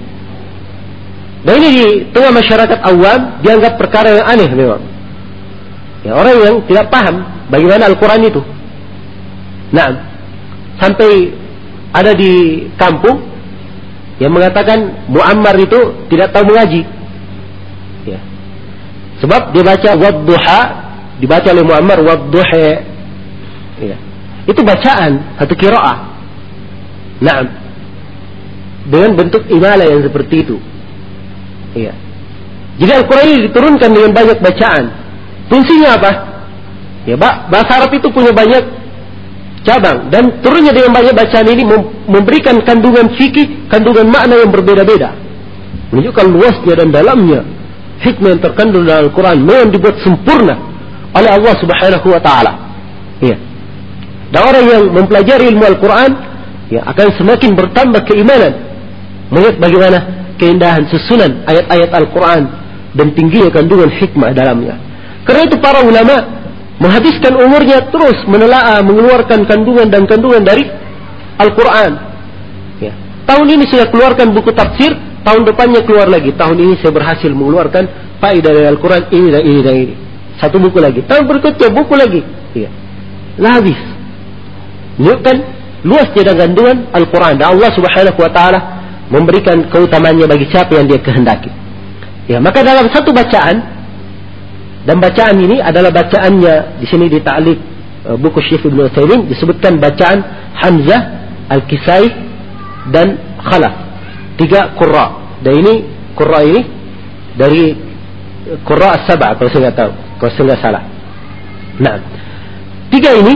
Dan ini di tengah masyarakat awam dianggap perkara yang aneh memang. Ya, orang yang tidak paham bagaimana Al-Quran itu. Nah, sampai ada di kampung yang mengatakan Muammar itu tidak tahu mengaji. Ya. Sebab dia baca wadduha, dibaca oleh Muammar wadduha. Ya. Itu bacaan satu qiraah. Nah, dengan bentuk imalah yang seperti itu. Iya. Jadi Al-Quran ini diturunkan dengan banyak bacaan. Fungsinya apa? Ya, bahasa Arab itu punya banyak cabang, dan turunnya dengan banyak bacaan ini memberikan kandungan fikih, kandungan makna yang berbeda-beda, menunjukkan luasnya dan dalamnya hikmah yang terkandung dalam Al-Quran, memang dibuat sempurna oleh Allah Subhanahu wa taala. Iya. Dan orang yang mempelajari ilmu Al-Quran, ya, akan semakin bertambah keimanan. Melihat bagaimana keindahan susunan ayat-ayat Al-Quran dan tingginya kandungan hikmah dalamnya. Karena itu para ulama menghabiskan umurnya terus menelaah, mengeluarkan kandungan dan kandungan dari Al-Quran. Ya. Tahun ini saya keluarkan buku tafsir, tahun depannya keluar lagi. Tahun ini saya berhasil mengeluarkan faedah dari Al-Quran ini dan ini dan ini. Satu buku lagi. Tahun berikutnya buku lagi. Ya. Lah habis. Menunjukkan luasnya dan kandungan Al-Quran. Dan Allah Subhanahu Wa Taala memberikan keutamaannya bagi siapa yang Dia kehendaki. Ya, maka dalam satu bacaan, dan bacaan ini adalah bacaannya di sini di ta'liq uh, buku Syekh Ibnu Utsaimin disebutkan bacaan Hamzah, Al-Kisai dan Khalaf. Tiga qurra. Dan ini qurra ini dari qurra as-sab'ah kalau saya enggak tahu, kalau saya enggak salah. Nah, tiga ini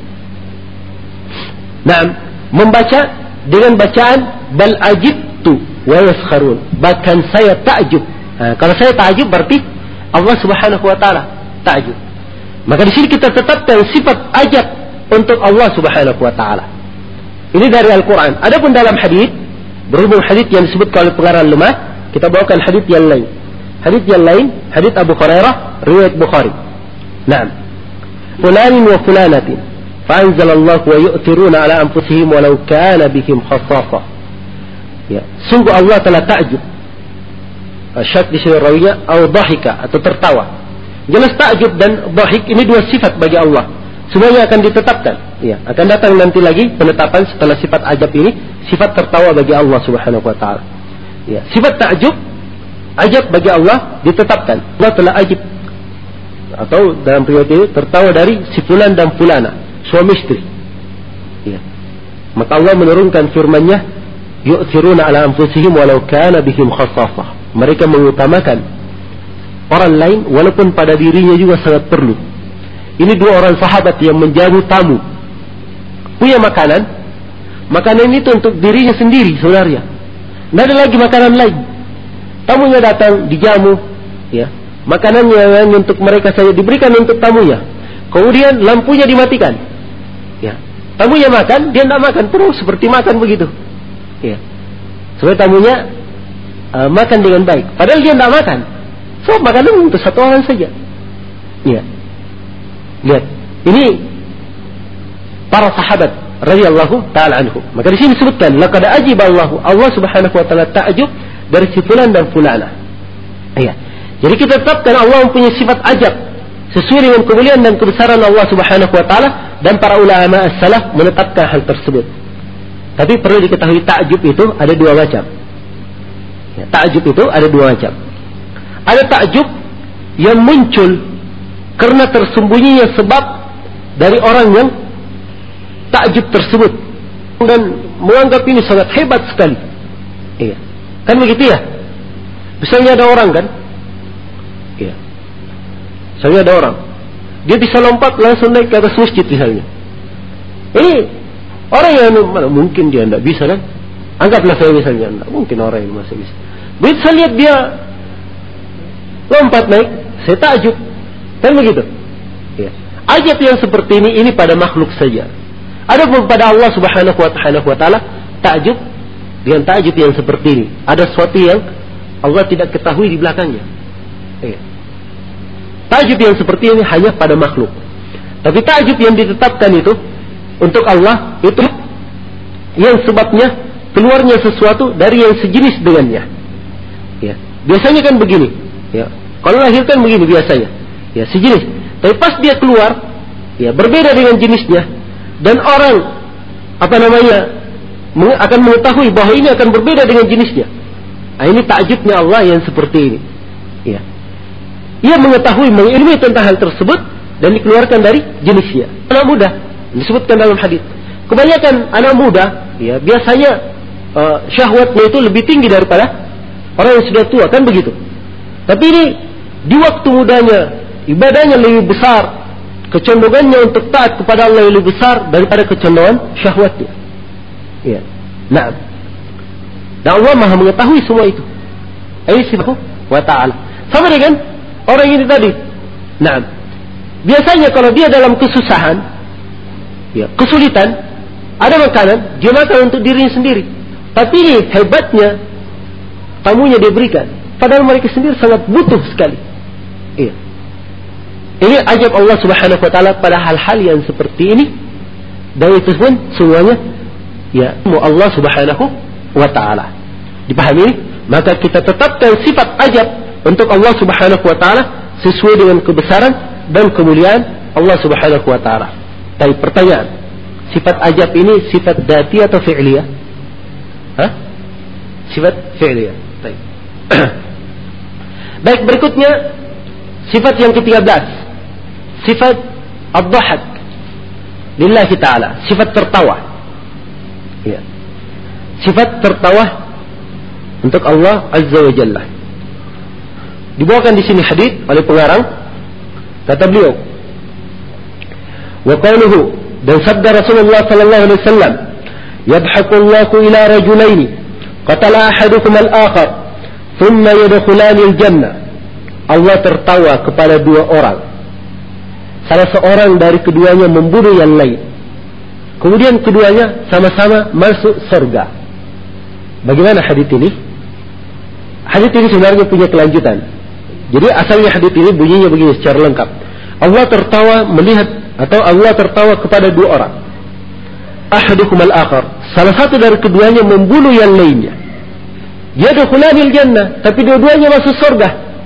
nah membaca dengan bacaan bal ajibtu wa yaskharun. Bahkan saya takjub. Nah, kalau saya takjub berarti Allah Subhanahu Wa Taala takjub. Maka di sini kita tetapkan sifat ajab untuk Allah Subhanahu Wa Taala. Ini dari Al-Quran. Adapun dalam hadis, berhubung hadis yang disebutkan oleh pengarang lemah, kita bawakan hadis yang lain. Hadis yang lain, hadis Abu Hurairah, riwayat Bukhari. Naam. Fulanin wa fulanatin, fa'anzalallahu wa yu'thiruna ala anfusihim walau kana bihim khassasah. Ya, sungguh Allah telah takjub. Syak di sini rawinya atau dhahika atau tertawa. Jelas takjub dan dhahik ini dua sifat bagi Allah. Semuanya akan ditetapkan. Ya, akan datang nanti lagi penetapan setelah sifat ajab ini, sifat tertawa bagi Allah Subhanahu Wa Taala. Ya, sifat takjub, ajab bagi Allah ditetapkan. Allah telah ajib. Atau dalam riwayat ini tertawa dari si fulan dan fulana, suami istri. Ya. Maka Allah menurunkan firman-Nya, yu'thiruna ala anfusihim walau kana bihim khassasah. Mereka mengutamakan orang lain walaupun pada dirinya juga sangat perlu. Ini dua orang sahabat yang menjamu tamu, punya makanan, makanan itu untuk dirinya sendiri, saudaranya. Tidak ada lagi makanan lain. Tamunya datang, dijamu, ya, makanannya yang untuk mereka saja diberikan untuk tamunya. Kemudian lampunya dimatikan, ya. Tamunya makan, dia tidak makan terus seperti makan begitu, ya. Supaya tamunya uh, makan dengan baik. Padahal dia tidak makan. So makanan untuk satu orang saja. Ya. Lihat, ini para sahabat radhiyallahu taala anhum. Maka di sini disebutkan laqad ajiballahu, Allah Subhanahu wa taala ta'jub dari si fulan dan fulana. Iya. Jadi kita tetapkan Allah mempunyai sifat ajab sesuai dengan kemuliaan dan kebesaran Allah Subhanahu wa taala, dan para ulama as-salaf menetapkan hal tersebut. Tapi perlu diketahui ta'jub itu ada dua macam. Ya, ta'jub itu ada dua macam. Ada ta'jub yang muncul karena tersembunyinya sebab dari orang yang ta'jub tersebut dan menganggap ini sangat hebat sekali. Iya. Kan begitu ya? Misalnya ada orang kan? Iya. Misalnya ada orang, dia bisa lompat langsung naik ke atas masjid misalnya. Ini orang yang mana mungkin dia tidak bisa kan? Anggaplah saya misalnya, tidak mungkin orang yang masih bisa. Begitu saya lihat dia lompat naik, saya takjub. Kan begitu? Ya. Ajab yang seperti ini, ini pada makhluk saja. Ada pun pada Allah Subhanahu wa taala takjub dengan takjub yang seperti ini. Ada sesuatu yang Allah tidak ketahui di belakangnya. Ya. Takjub yang seperti ini hanya pada makhluk. Tapi takjub yang ditetapkan itu untuk Allah itu yang sebabnya keluarnya sesuatu dari yang sejenis dengannya. Ya. Biasanya kan begini. Ya. Kalau lahirkan begini biasanya. Ya, sejenis. Tapi pas dia keluar, ya berbeda dengan jenisnya, dan orang apa namanya akan mengetahui bahwa ini akan berbeda dengan jenisnya. Nah, ini takjubnya Allah yang seperti ini. Ya. Ia mengetahui, mengilmui tentang hal tersebut dan dikeluarkan dari jenisnya. Anak muda disebutkan dalam hadis. Kebanyakan anak muda, ya biasanya uh, syahwatnya itu lebih tinggi daripada orang yang sudah tua, kan begitu. Tapi ini di waktu mudanya ibadahnya lebih besar, kecondongannya untuk taat kepada Allah lebih besar daripada kecondongan syahwatnya. Ya. Nah, dan Allah Maha mengetahui semua itu. Ayat Subhanahu wa taala. Sama dengan orang ini tadi. Nah, biasanya kalau dia dalam kesusahan, ya, kesulitan, ada makanan, dia makan untuk dirinya sendiri. Tapi ini hebatnya, tamunya dia berikan. Padahal mereka sendiri sangat butuh sekali. Iya. Ini ajab Allah Subhanahu wa taala pada hal-hal yang seperti ini. Dan itu pun semuanya ya Allah Subhanahu wa taala. Dipahami? Maka kita tetapkan sifat ajab untuk Allah Subhanahu wa taala sesuai dengan kebesaran dan kemuliaan Allah Subhanahu wa taala. Tapi pertanyaan, sifat ajab ini sifat dzati atau fi'liyah? Hah? Sifat fi'liyah. Baik. Baik, berikutnya sifat yang ketiga belas. Sifat ad-dhahak lillahi ta'ala, sifat tertawa. Ya. Sifat tertawa untuk Allah Azza wa Jalla. Dibawakan di sini hadis oleh pengarang, kata beliau, wa qawluhu, dan sabda Rasulullah sallallahu alaihi wasallam, yadhaku Allahu ila rajulaini qatala ahaduhuma al-akhar thumma yadkhulani al-jannah. Allah tertawa kepada dua orang, salah seorang dari keduanya membunuh yang lain, kemudian keduanya sama-sama masuk surga. Bagaimana hadis ini? Hadis ini sebenarnya punya kelanjutan. Jadi asalnya hadis ini bunyinya begini secara lengkap. Allah tertawa melihat, atau Allah tertawa kepada dua orang. Ahadukum al-akhar, salah satu dari keduanya membunuh yang lainnya. Yadkhulanil jannah, tapi dua-duanya masuk surga.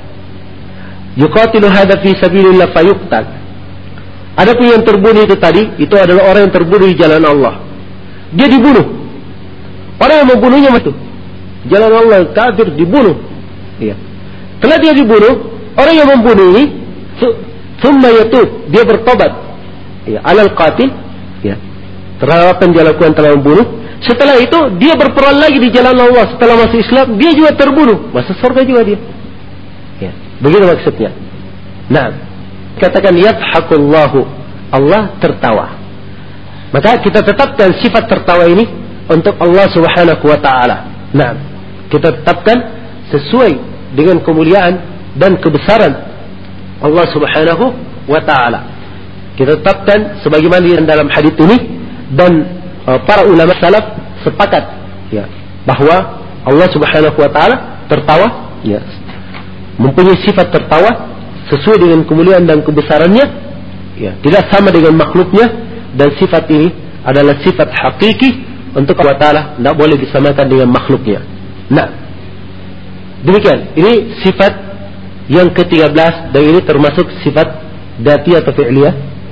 Yuqatilu hadha fi sabilillah fayuqtal. Adapun yang terbunuh itu tadi, itu adalah orang yang terbunuh di jalan Allah. Dia dibunuh. Orang yang membunuhnya itu jalan Allah, kafir, dibunuh. Iya. Setelah dia dibunuh, orang yang membunuh ini thumma yatub, dia bertobat. Ya, alal qatil, ya. Terhadap yang dia lakukan telah membunuh. Setelah itu dia berperang lagi di jalan Allah. Setelah masuk Islam, dia juga terbunuh, masuk surga juga dia. Ya, begitu maksudnya. Nah, katakan yadhakullahu, Allah tertawa. Maka kita tetapkan sifat tertawa ini untuk Allah Subhanahu wa taala. Nah, kita tetapkan sesuai dengan kemuliaan dan kebesaran Allah Subhanahu wa taala. Kita tetapkan sebagaimana dalam hadis ini, dan uh, para ulama salaf sepakat ya bahwa Allah Subhanahu wa taala tertawa, ya, mempunyai sifat tertawa sesuai dengan kemuliaan dan kebesarannya, ya, tidak sama dengan makhluknya, dan sifat ini adalah sifat hakiki untuk Allah Ta'ala, tidak boleh disamakan dengan makhluknya. Nah, demikian, ini sifat yang ke tiga belas, dan ini termasuk sifat dzati atau fi'liyah?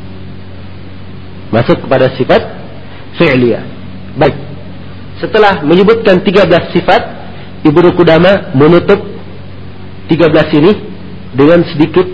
Masuk kepada sifat fi'liyah. Baik, setelah menyebutkan tiga belas sifat, Ibnu Qudamah menutup tiga belas ini dengan sedikit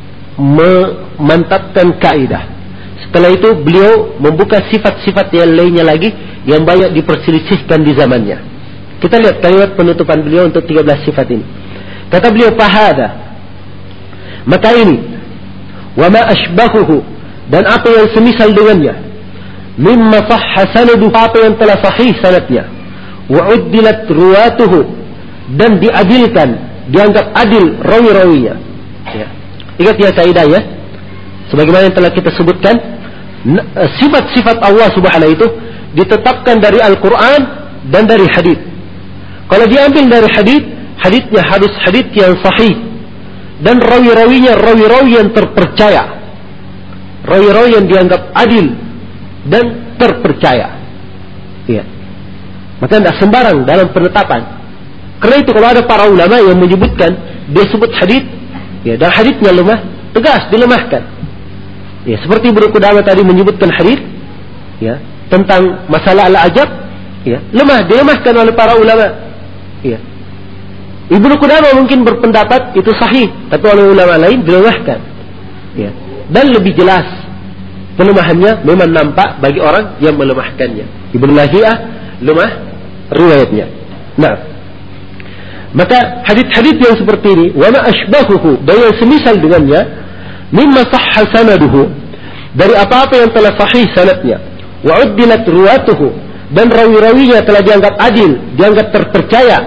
memantapkan kaidah. Setelah itu beliau membuka sifat-sifat yang lainnya lagi yang banyak diperselisihkan di zamannya. Kita lihat kalimat penutupan beliau untuk tiga belas sifat ini. Kata beliau, fahada, maka ini, wa ma ashbahuhu, dan apa yang semisal dengannya, mimma sahha sanaduhu, apa yang telah sahih sanadnya, wa uddilat ruwatuhu, dan diadilkan, dianggap adil rawi-rawinya. Ya. Ingat ya kaidahnya, sebagaimana yang telah kita sebutkan, sifat-sifat Allah Subhanahu itu ditetapkan dari Al-Quran dan dari hadis. Kalau diambil dari hadis, hadisnya harus hadis yang sahih, dan rawi-rawinya rawi-rawi yang terpercaya, rawi-rawi yang dianggap adil dan terpercaya. Iya. Maka tidak sembarang dalam penetapan. Karena itu kalau ada para ulama yang menyebutkan, dia sebut hadis, ya, dan hadisnya lemah, tegas dilemahkan. Ya, seperti Ibnu Qudamah tadi menyebutkan hadis, ya, tentang masalah al-ajab, ya, lemah, dilemahkan oleh para ulama. Ya. Ibnu Qudamah mungkin berpendapat itu sahih, tapi oleh ulama lain dilemahkan. Ya. Dan lebih jelas pelemahannya memang nampak bagi orang yang melemahkannya. Ibnu Lahiyah lemah riwayatnya. Nah, maka hadis-hadis yang seperti ini, wa ma ashbahuhu, dan yang semisal dengannya, mimma sahha sanaduhu, dari apa-apa yang telah sahih sanadnya, wa uddilat ruwatuhu, dan rawi-rawinya telah dianggap adil, dianggap terpercaya.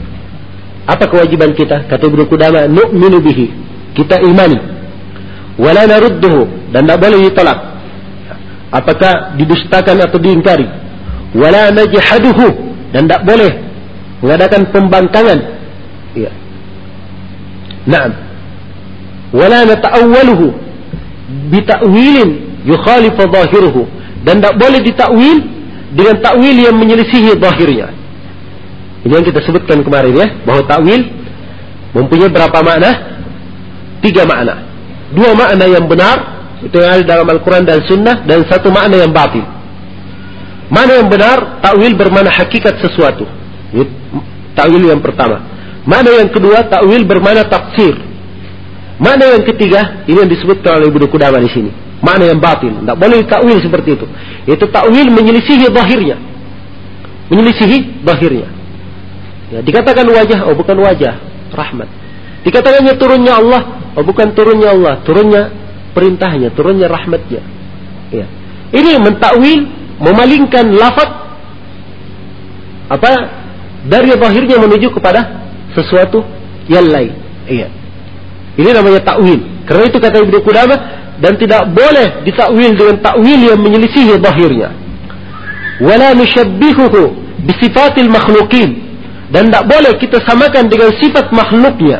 Apa kewajiban kita? Kata Ibnu Qudamah, nu'minu bihi, kita imani, wala narudduhu, dan tidak boleh ditolak. apakah didustakan atau diingkari. Wala najhaduhu, dan tidak boleh mengadakan pembangkangan. Ya. Naam. Wala nata'awwaluhu bita'wilin yukhalifu zahiruhu, dan tidak boleh ditakwil dengan takwil yang menyelisihi zahirnya. Ini yang kita sebutkan kemarin ya, bahwa takwil mempunyai berapa makna? Tiga makna. Dua makna yang benar, itu yang ada dalam Al-Quran dan Sunnah, dan satu makna yang batil. Makna yang benar, takwil bermakna hakikat sesuatu. Ini takwil yang pertama. Makna yang kedua, takwil bermakna tafsir. Makna yang ketiga, ini yang disebutkan oleh Ibnu Qudamah di sini. Makna yang batil, tidak boleh takwil seperti itu. Itu takwil menyelisihi zahirnya. Menyelisihi zahirnya. Ya, dikatakan wajah, oh bukan wajah, rahmat. Dikatakannya turunnya Allah, oh bukan turunnya Allah, turunnya perintahnya, turunnya rahmatnya. Ya. Ini mentakwil, memalingkan lafaz apa dari zahirnya menuju kepada sesuatu yang lain. Iya. Ini namanya takwil. Karena itu kata Ibnu Qudamah, dan tidak boleh ditakwil dengan takwil yang menyelisihi zahirnya. Wala nushabbihuhu bisifatil makhluqin, dan tidak boleh kita samakan dengan sifat makhluknya.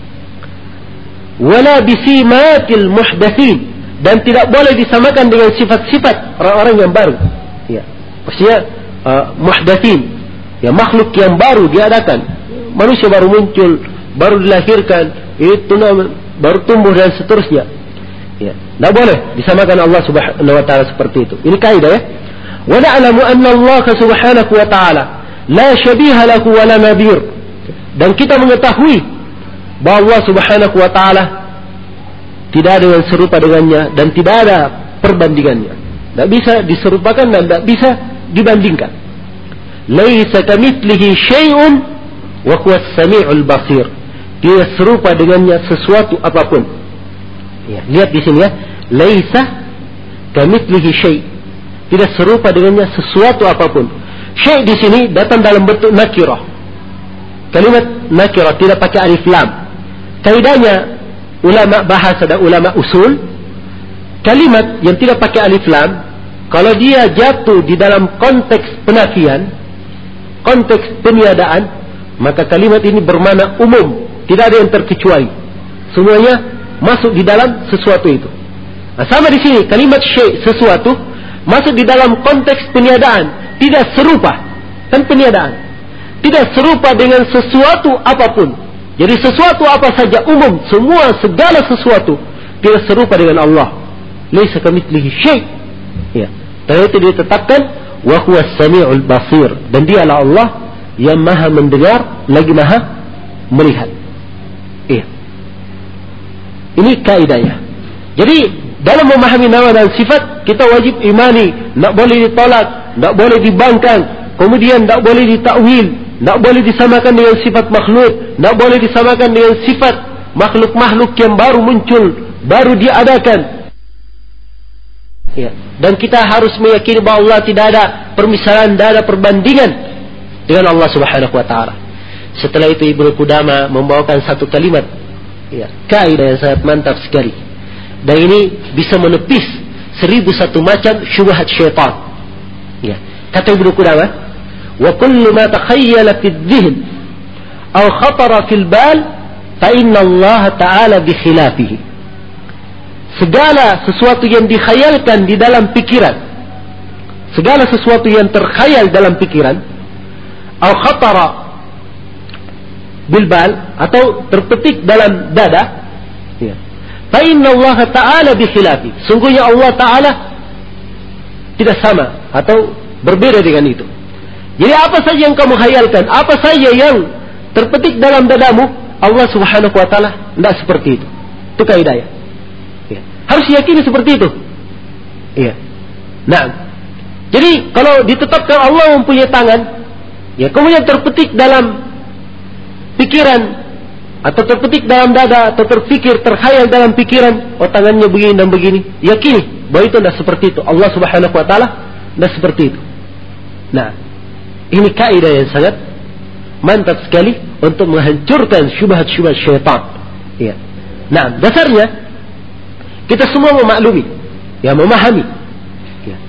Wala bisimatil muhdatsin, dan tidak boleh disamakan dengan sifat-sifat orang-orang yang baru. Ya, maksudnya uh, muhdatsin, ya makhluk yang baru diadakan, manusia baru muncul, baru dilahirkan, itu baru tumbuh dan seterusnya. Ya, tidak boleh disamakan Allah Subhanahu wa taala seperti itu. Ini kaidah ya. Wa na'lamu anna Allah Subhanahu wa taala la syabiha lahu wa la nadir. Dan kita mengetahui bahwa Allah Subhanahu wa taala tidak ada yang serupa dengannya dan tidak ada perbandingannya. Tidak bisa diserupakan dan tidak bisa dibandingkan. Laisa kamitslihi syai'un wa huwa as-sami'ul basir. Tidak serupa dengannya sesuatu apapun. Ya, lihat di sini ya. Laisa kamitslihi syai'. Tidak serupa dengannya sesuatu apapun. Syai' di sini datang dalam bentuk nakirah. Kalimat nakirah tidak pakai alif lam. Kaidahnya ulama bahasa dan ulama usul, kalimat yang tidak pakai alif lam, kalau dia jatuh di dalam konteks penafian, konteks peniadaan, maka kalimat ini bermakna umum. Tidak ada yang terkecuali. Semuanya masuk di dalam sesuatu itu. Nah, sama di sini kalimat syai' sesuatu masuk di dalam konteks peniadaan, tidak serupa dan peniadaan. Tidak serupa dengan sesuatu apapun. Jadi sesuatu apa saja umum, semua segala sesuatu tidak serupa dengan Allah. Laisa kamitslihi syai'. Ya. Dan itu ditetapkan wa huwas sami'ul basir, dan dialah Allah yang Maha mendengar lagi Maha melihat. Iya. Ini kaidahnya. Jadi dalam memahami nama dan sifat kita wajib imani, tidak boleh ditolak, tidak boleh dibangkang, kemudian tidak boleh ditakwil, tidak boleh disamakan dengan sifat makhluk, tidak boleh disamakan dengan sifat makhluk-makhluk yang baru muncul, baru diadakan. Ya. Dan kita harus meyakini bahwa Allah tidak ada permisalan, tidak ada perbandingan dengan Allah Subhanahu wa taala. Setelah itu Ibnu Qudamah membawakan satu kalimat, ya, kaidah yang sangat mantap sekali. Dan ini bisa menepis seribu satu macam syubhat syaitan. Ya. Kata Ibnu Qudamah, wa kullu ma takhayyala fi dhihn aw khatara fil bal fa inna Allah ta'ala bi khilafihi. Segala sesuatu yang dikhayalkan di dalam pikiran, segala sesuatu yang terkhayal dalam pikiran, aw khatara bil bal, atau terpetik dalam dada, ya. Fa inna Allah ta'ala bi khilafi. Sungguhnya Allah Ta'ala tidak sama atau berbeda dengan itu. Jadi apa saja yang kamu khayalkan, apa saja yang terpetik dalam dadamu, Allah Subhanahu wa taala tidak seperti itu. Itu kaidahnya. Ya. Harus yakini seperti itu. Iya. Nah, jadi kalau ditetapkan Allah mempunyai tangan, ya kemudian terpetik dalam pikiran atau terpetik dalam dada atau terfikir, terkhayal dalam pikiran, oh tangannya begini dan begini, yakini bahwa itu tidak seperti itu. Allah Subhanahu wa taala tidak seperti itu. Nah, ini kaidah yang sangat mantap sekali untuk menghancurkan syubhat-syubhat syaitan. Ya. Nah, dasarnya kita semua memaklumi, ya memahami, ya,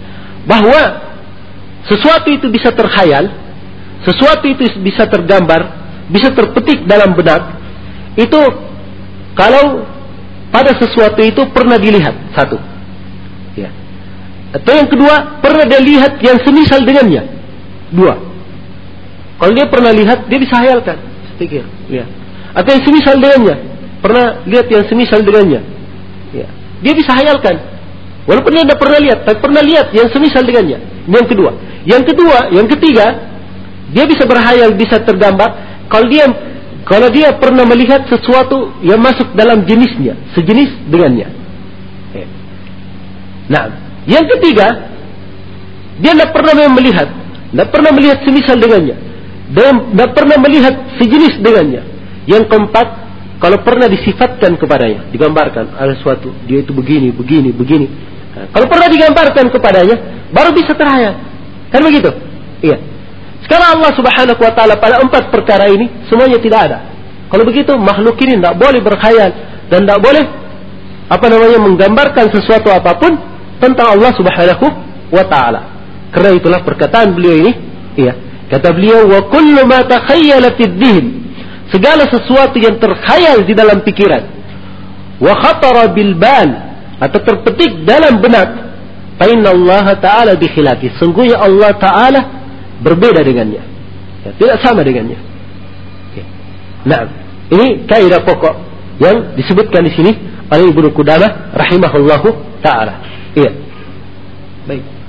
bahwa sesuatu itu bisa terkhayal, sesuatu itu bisa tergambar, bisa terpetik dalam benak, itu kalau pada sesuatu itu pernah dilihat, satu. Ya. Atau yang kedua, pernah dia lihat yang semisal dengannya. Dua. Kalau dia pernah lihat, dia bisa hayalkan, pikir. Ya. Atau yang semisal dengannya, pernah lihat yang semisal dengannya. Ya. Dia bisa hayalkan. Walaupun dia tidak pernah lihat, tapi pernah lihat yang semisal dengannya. Ini yang kedua. Yang kedua, yang ketiga, dia bisa berhayal, bisa tergambar. Kalau dia, kalau dia pernah melihat sesuatu yang masuk dalam jenisnya, sejenis dengannya. Ya. Nah, yang ketiga, dia tidak pernah melihat, tidak pernah melihat semisal dengannya, dan tidak pernah melihat sejenis dengannya. Yang keempat, kalau pernah disifatkan kepadanya, digambarkan ada sesuatu, dia itu begini, begini, begini. Nah, kalau pernah digambarkan kepadanya, baru bisa terhayal. Kan begitu? Iya. Sekarang Allah Subhanahu wa taala pada empat perkara ini semuanya tidak ada. Kalau begitu makhluk ini tidak boleh berkhayal dan tidak boleh apa namanya menggambarkan sesuatu apapun tentang Allah Subhanahu wa taala. Karena itulah perkataan beliau ini, iya. Kata beliau, wa kullu ma takhayyala fid dhihn, segala sesuatu yang terkhayal di dalam pikiran, wa khatara bil bal, atau terpetik dalam benak, fa inna Allah taala bi khilafi, sungguhnya Allah taala berbeda dengannya, ya, tidak sama dengannya. Okay. Nah, ini kaidah pokok yang disebutkan di sini oleh Ibnu Qudamah rahimahullahu taala. Iya. Baik.